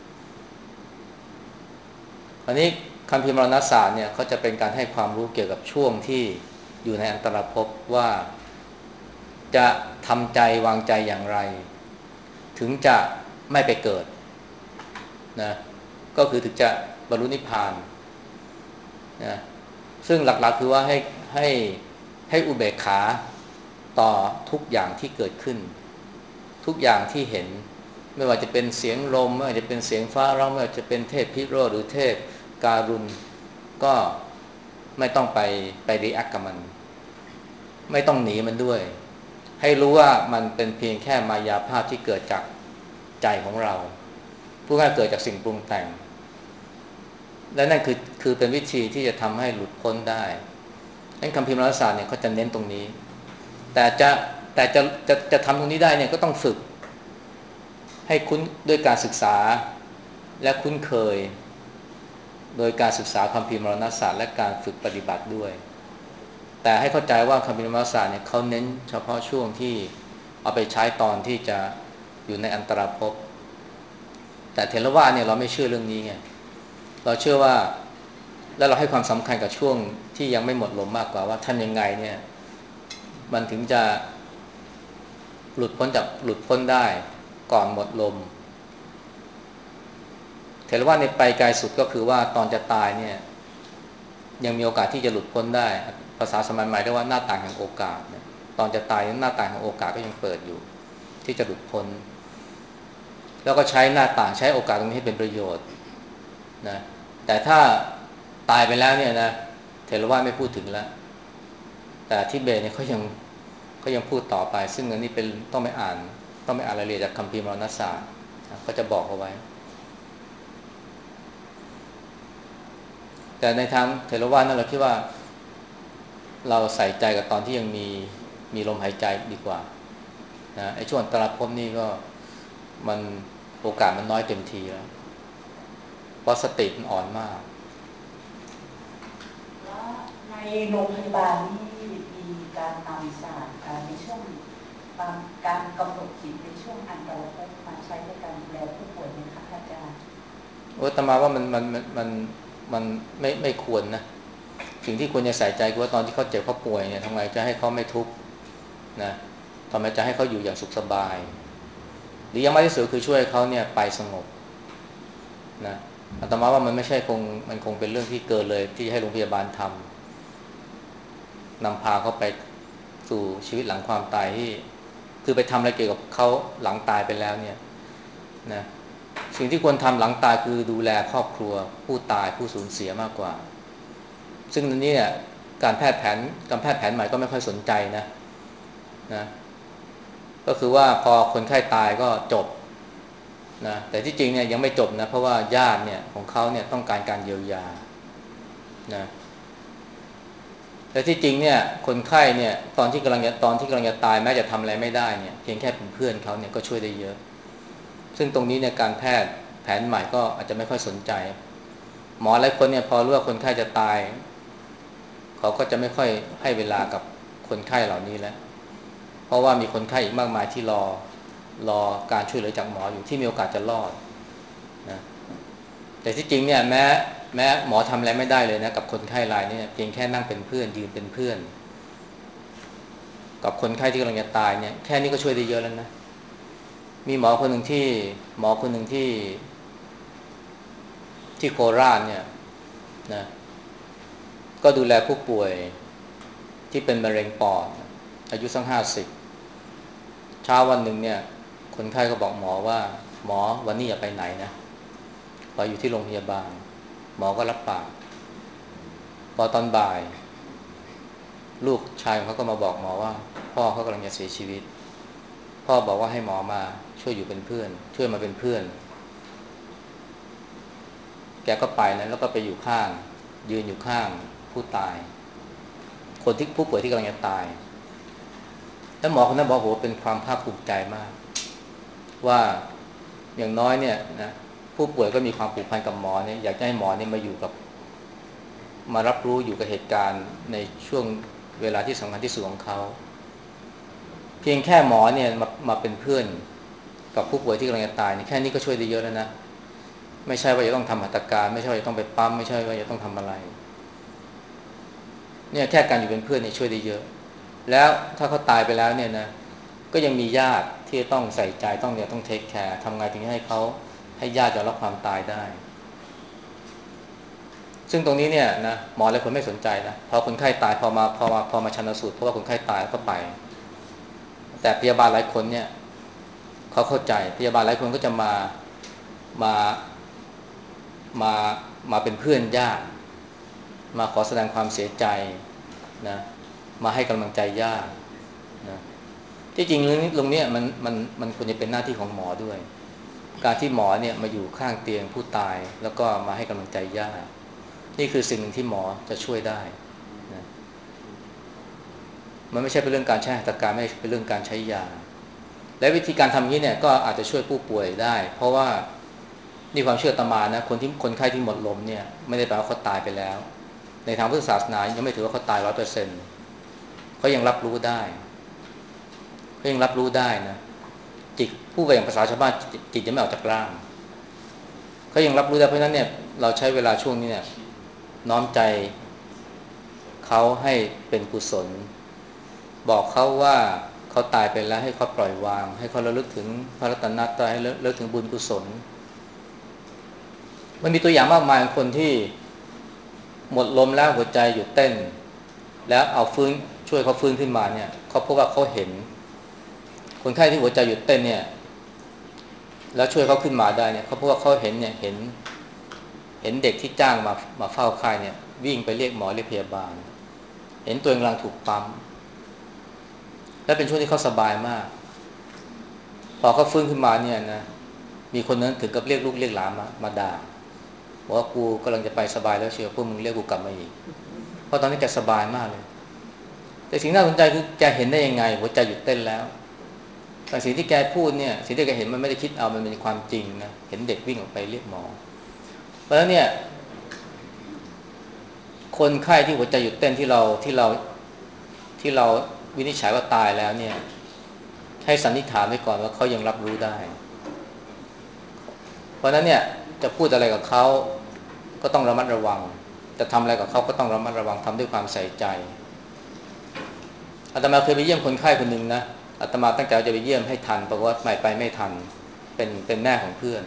[SPEAKER 2] อันนี้คัมภีร์มรณศาสตร์เนี่ยเขาจะเป็นการให้ความรู้เกี่ยวกับช่วงที่อยู่ในอันตรภพว่าจะทำใจวางใจอย่างไรถึงจะไม่ไปเกิดนะก็คือถึงจะบรรลุนิพพานนะซึ่งหลักๆคือว่าให้ให้ให้อุเบกขาต่อทุกอย่างที่เกิดขึ้นทุกอย่างที่เห็นไม่ว่าจะเป็นเสียงลมไม่ว่าจะเป็นเสียงฟ้าร้องไม่ว่าจะเป็นเทพพิโรธหรือเทพการุณก็ไม่ต้องไปไปรีแอคกับมันไม่ต้องหนีมันด้วยให้รู้ว่ามันเป็นเพียงแค่มายาภาพที่เกิดจากใจของเราผู้ง่ายเกิดจากสิ่งปรุงแต่งและนั่นคือคือเป็นวิธีที่จะทำให้หลุดพ้นได้นั้นคัมภีร์มรณศาสตร์เนี่ยเขาจะเน้นตรงนี้แต่จะแต่จะจะจะทำตรงนี้ได้เนี่ยก็ต้องฝึกให้คุ้นด้วยการศึกษาและคุ้นเคยโดยการศึกษาคัมภีร์มรณศาสตร์และการฝึกปฏิบัติด้วยแต่ให้เข้าใจว่าคัมภีร์มรณศาสตร์เนี่ยเขาเน้นเฉพาะช่วงที่เอาไปใช้ตอนที่จะอยู่ในอันตรภพแต่เถรวาทเนี่ยเราไม่เชื่อเรื่องนี้ไงเราเชื่อว่าแล้วเราให้ความสำคัญกับช่วงที่ยังไม่หมดลมมากกว่าว่าท่านยังไงเนี่ยมันถึงจะหลุดพ้นจากหลุดพ้นได้ก่อนหมดลมเถรวาทเนี่ยไปไกลสุดก็คือว่าตอนจะตายเนี่ยยังมีโอกาสที่จะหลุดพ้นได้ภาษาสมัยใหม่เรียกว่าหน้าต่างแห่งโอกาสตอนจะตายหน้าต่างแห่งโอกาสก็ยังเปิดอยู่ที่จะหลุดพ้นแล้วก็ใช้หน้าต่างใช้โอกาสตรงนี้ให้เป็นประโยชน์นะแต่ถ้าตายไปแล้วเนี่ยนะเถรวาทไม่พูดถึงแล้วแต่ทิเบตเนี่ยเขายังเขายังพูดต่อไปซึ่งอันนี้เป็นต้องไปอ่านต้องไปอ่านรายละเอียดจากคัมภีร์มรณศาสตร์ก็จะบอกเอาไว้แต่ในทางเถรวาทนั้นเราคิดว่าเราใส่ใจกับตอนที่ยังมีมีลมหายใจดีกว่านะไอ้ช่วงอันตรภพนี่ก็มันโอกาสมันน้อยเต็มทีแล้วเพราะสติมันอ่อนมาก
[SPEAKER 5] แล้วในโรงพยาบาลนี่มีการนำศาสตร์ในช่วงการกำหนดจิตในช่วงอันตรภพมาใช้ในการดูแลผู้ป่วยไหมคะอาจารย์
[SPEAKER 2] อาตมาว่ามันมันมันมันมันไม่ไม่ควรนะสิ่งที่ควรจะใส่ใจคือว่าตอนที่เขาเจ็บเขาป่วยเนี่ยทำไงจะให้เขาไม่ทุกข์นะทำไมจะให้เขาอยู่อย่างสุขสบายหรือยังไม่ที่สุดคือช่วยเขาเนี่ยไปสงบนะอาตมาว่ามันไม่ใช่คงมันคงเป็นเรื่องที่เกินเลยที่ให้โรงพยาบาลทำนำพาเขาไปสู่ชีวิตหลังความตายที่คือไปทำอะไรเกี่ยวกับเขาหลังตายไปแล้วเนี่ยนะสิ่งที่ควรทำหลังตายคือดูแลครอบครัวผู้ตายผู้สูญเสียมากกว่าซึ่งอันนี้เนี่ยการแพทย์แผนการแพทย์แผนใหม่ก็ไม่ค่อยสนใจนะนะก็คือว่าพอคนไข้ตายก็จบนะแต่ที่จริงเนี่ยยังไม่จบนะเพราะว่าญาติเนี่ยของเขาเนี่ยต้องการการเยียวยานะแต่ที่จริงเนี่ยคนไข้เนี่ยตอนที่กำลังจะตอนที่กำลังจะตายแม้จะทำอะไรไม่ได้เนี่ยเพียงแค่เป็นเพื่อนเขาเนี่ยก็ช่วยได้เยอะซึ่งตรงนี้เนี่ยการแพทย์แผนใหม่ก็อาจจะไม่ค่อยสนใจหมอหลายคนเนี่ยพอรู้ว่าคนไข้จะตายเขาก็จะไม่ค่อยให้เวลากับคนไข้เหล่านี้แล้วเพราะว่ามีคนไข้อีกมากมายที่รอรอการช่วยเหลือจากหมออยู่ที่มีโอกาสจะรอดนะแต่ที่จริงเนี่ยแม้แม้หมอทำอะไรไม่ได้เลยนะกับคนไข้รายนี้เพียงแค่นั่งเป็นเพื่อนยืนเป็นเพื่อนกับคนไข้ที่กำลังจะตายเนี่ยแค่นี้ก็ช่วยได้เยอะแล้วนะมีหมอคนหนึ่งที่หมอคนหนึ่งที่ที่โคราชเนี่ยนะก็ดูแลผู้ป่วยที่เป็นมะเร็งปอดอายุสักห้าสิบเช้าวันหนึ่งเนี่ยคนไข้ก็บอกหมอว่าหมอวันนี้อย่าไปไหนนะขออยู่ที่โรงพยาบาลหมอก็รับปากพอตอนบ่ายลูกชายเขาก็มาบอกหมอว่าพ่อเขากำลังจะเสียชีวิตพ่อบอกว่าให้หมอมาช่วยอยู่เป็นเพื่อนช่วยมาเป็นเพื่อนแกก็ไปนะแล้วก็ไปอยู่ข้างยืนอยู่ข้างผู้ตายคนที่ผู้ป่วยที่กำลังจะตายแล้วหมอคนนั้นบอกโหเป็นความภาคภูมิใจมากว่าอย่างน้อยเนี่ยนะผู้ป่วยก็มีความผูกพันกับหมอเนี่ยอยากให้หมอเนี่ยมาอยู่กับมารับรู้อยู่กับเหตุการณ์ในช่วงเวลาที่สำคัญที่สุดของเขาเพียงแค่หมอเนี่ยมามาเป็นเพื่อนกับผู้ป่วยที่กำลังจะตายนี่แค่นี้ก็ช่วยได้เยอะแล้วนะไม่ใช่ว่าจะต้องทำหัตถการไม่ใช่ว่าจะต้องไปปั๊มไม่ใช่ว่าจะต้องทำอะไรเนี่ยแค่การอยู่เป็นเพื่อนนี่ช่วยได้เยอะแล้วถ้าเขาตายไปแล้วเนี่ยนะก็ยังมีญาติที่ต้องใส่ใจต้องเนี่ยต้องเทคแคร์ทำไงถึงให้เขาให้ญาติยอมรับความตายได้ซึ่งตรงนี้เนี่ยนะหมอหลายคนไม่สนใจนะพอคนไข้ตายพอมาพอมาพอมาชันสูตรเพราะว่าคนไข้ตายก็ไปแต่พยาบาลหลายคนเนี่ยเขาเข้าใจพยาบาลหลายคนก็จะมามามามาเป็นเพื่อนญาติมาขอแสดงความเสียใจนะมาให้กำลังใจญาตินะที่จริงเรื่องนี้ตรงนี้มันมันมันควรจะเป็นหน้าที่ของหมอด้วยการที่หมอเนี่ยมาอยู่ข้างเตียงผู้ตายแล้วก็มาให้กำลังใจญาตินี่คือสิ่งหนึ่งที่หมอจะช่วยได้นะมันไม่ใช่เป็นเรื่องการใช้หัตถการไม่เป็นเรื่องการใช้ยาและวิธีการทำนี้เนี่ยก็อาจจะช่วยผู้ป่วยได้เพราะว่านี่ความเชื่ออาตมานะคนที่คนไข้ที่หมดลมเนี่ยไม่ได้แปลว่าเขาตายไปแล้วในทางพุทธศาสนายังไม่ถือว่าเขาตาย ร้อยเปอร์เซ็นต์ เขายังรับรู้ได้เขายังรับรู้ได้นะจิตผู้ไปอย่างภาษาชาวบ้านจิตยังไม่ออกจากร่างเขายังรับรู้ได้เพราะฉะนั้นเนี่ยเราใช้เวลาช่วงนี้เนี่ยน้อมใจเขาให้เป็นกุศลบอกเขาว่าเขาตายไปแล้วให้เขาปล่อยวางให้เขาระลึกถึงพระรัตนตรัยให้ระลึกถึงบุญกุศลมันมีตัวอย่างมากมายของคนที่หมดลมแล้วหัวใจหยุดเต้นแล้วเอาฟื้นช่วยเขาฟื้นขึ้นมาเนี่ยเขาพบว่าเขาเห็นคนไข้ที่หัวใจหยุดเต้นเนี่ยแล้วช่วยเขาขึ้นมาได้เนี่ยเขาพบว่าเขาเห็นเนี่ยเห็นเห็นเด็กที่จ้างมามาเฝ้าไข้เนี่ยวิ่งไปเรียกหมอเรียกพยาบาลเห็นตัวเองกำลังถูกปั๊มและเป็นช่วงที่เขาสบายมากพอเขาฟื้นขึ้นมาเนี่ยนะมีคนนั้นถึงกับเรียกลูกเรียกหลานมามาด่าบอกว่ากูกำลังจะไปสบายแล้วเชียวพวกมึงเรียกกูกลับมาอีกเพราะตอนนี้แกสบายมากเลยแต่สิ่งน่าสนใจคือแกเห็นได้ยังไงหัวใจหยุดเต้นแล้วแต่สิ่งที่แกพูดเนี่ยสิ่งที่แกเห็นมันไม่ได้คิดเอามันเป็นความจริงนะเห็นเด็กวิ่งออกไปเรียกหมอเพราะฉะนั้นเนี่ยคนไข้ที่หัวใจหยุดเต้นที่เราที่เราที่เราวินิจฉัยว่าตายแล้วเนี่ยให้สันนิษฐานไว้ก่อนว่าเขายังรับรู้ได้เพราะฉะนั้นเนี่ยจะพูดอะไรกับเขาก็ต้องระมัดระวังจะทำอะไรกับเขาก็ต้องระมัดระวังทำด้วยความใส่ใจอาตมาเคยไปเยี่ยมคนไข้คนหนึ่งนะอาตมาตั้งใจจะไปเยี่ยมให้ทันปรากฏว่าไม่ไปไม่ทันเป็นเป็นแม่ของเพื่อน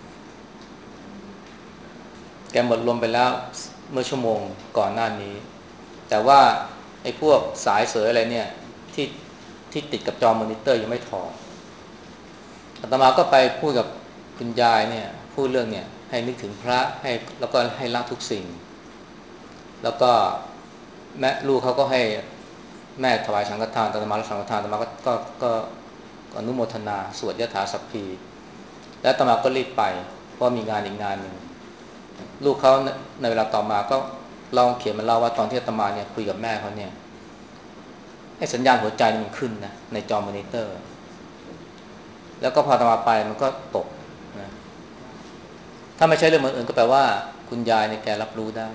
[SPEAKER 2] แกหมดลมไปแล้วเมื่อชั่วโมงก่อนหน้านี้แต่ว่าไอ้พวกสายเสยอะไรเนี่ยที่ที่ติดกับจอมอนิเตอร์ยังไม่ถอดอาตมาก็ไปพูดกับคุณยายเนี่ยพูดเรื่องเนี่ยให้นึกถึงพระให้แล้วก็ให้ละทุกสิ่งแล้วก็แม่ลูกเขาก็ให้แม่ถวายสังฆทานอาตมารับสังฆทานอาตมาก็ก็ก็อนุโมทนาสวดยถาสัพพีแล้วอาตมาก็รีบไปเพราะมีงานอีกงานหนึ่งลูกเขาในเวลาต่อมาก็ลองเขียนมาเล่าว่าตอนที่อาตมาเนี่ยคุยกับแม่เขาเนี่ยให้สัญญาณหัวใจมันขึ้นนะในจอมอนิเตอร์แล้วก็พออาตมาไปมันก็ตกนะถ้าไม่ใช่เรื่องอื่นก็แปลว่าคุณยายเนี่ยแกรับรู้ได้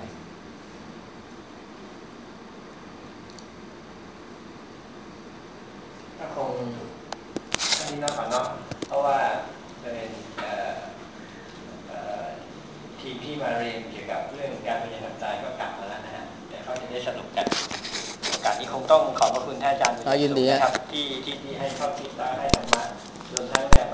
[SPEAKER 1] ก็คงอันนี้นอกจากเนาะเพราะว่าเป็นทีมที่มาเรียนเกี่ยวกับเรื่องการพยายามตายก็กลับมาแล้วนะฮะแต่เขาจะได้สรุปกันโอกาสนี้คงต้องขอบพระคุณท่านอาจารย์นะครับที่ที่ที่ให้ข้อคิดและให้ธรรมะรวมทั้งแนว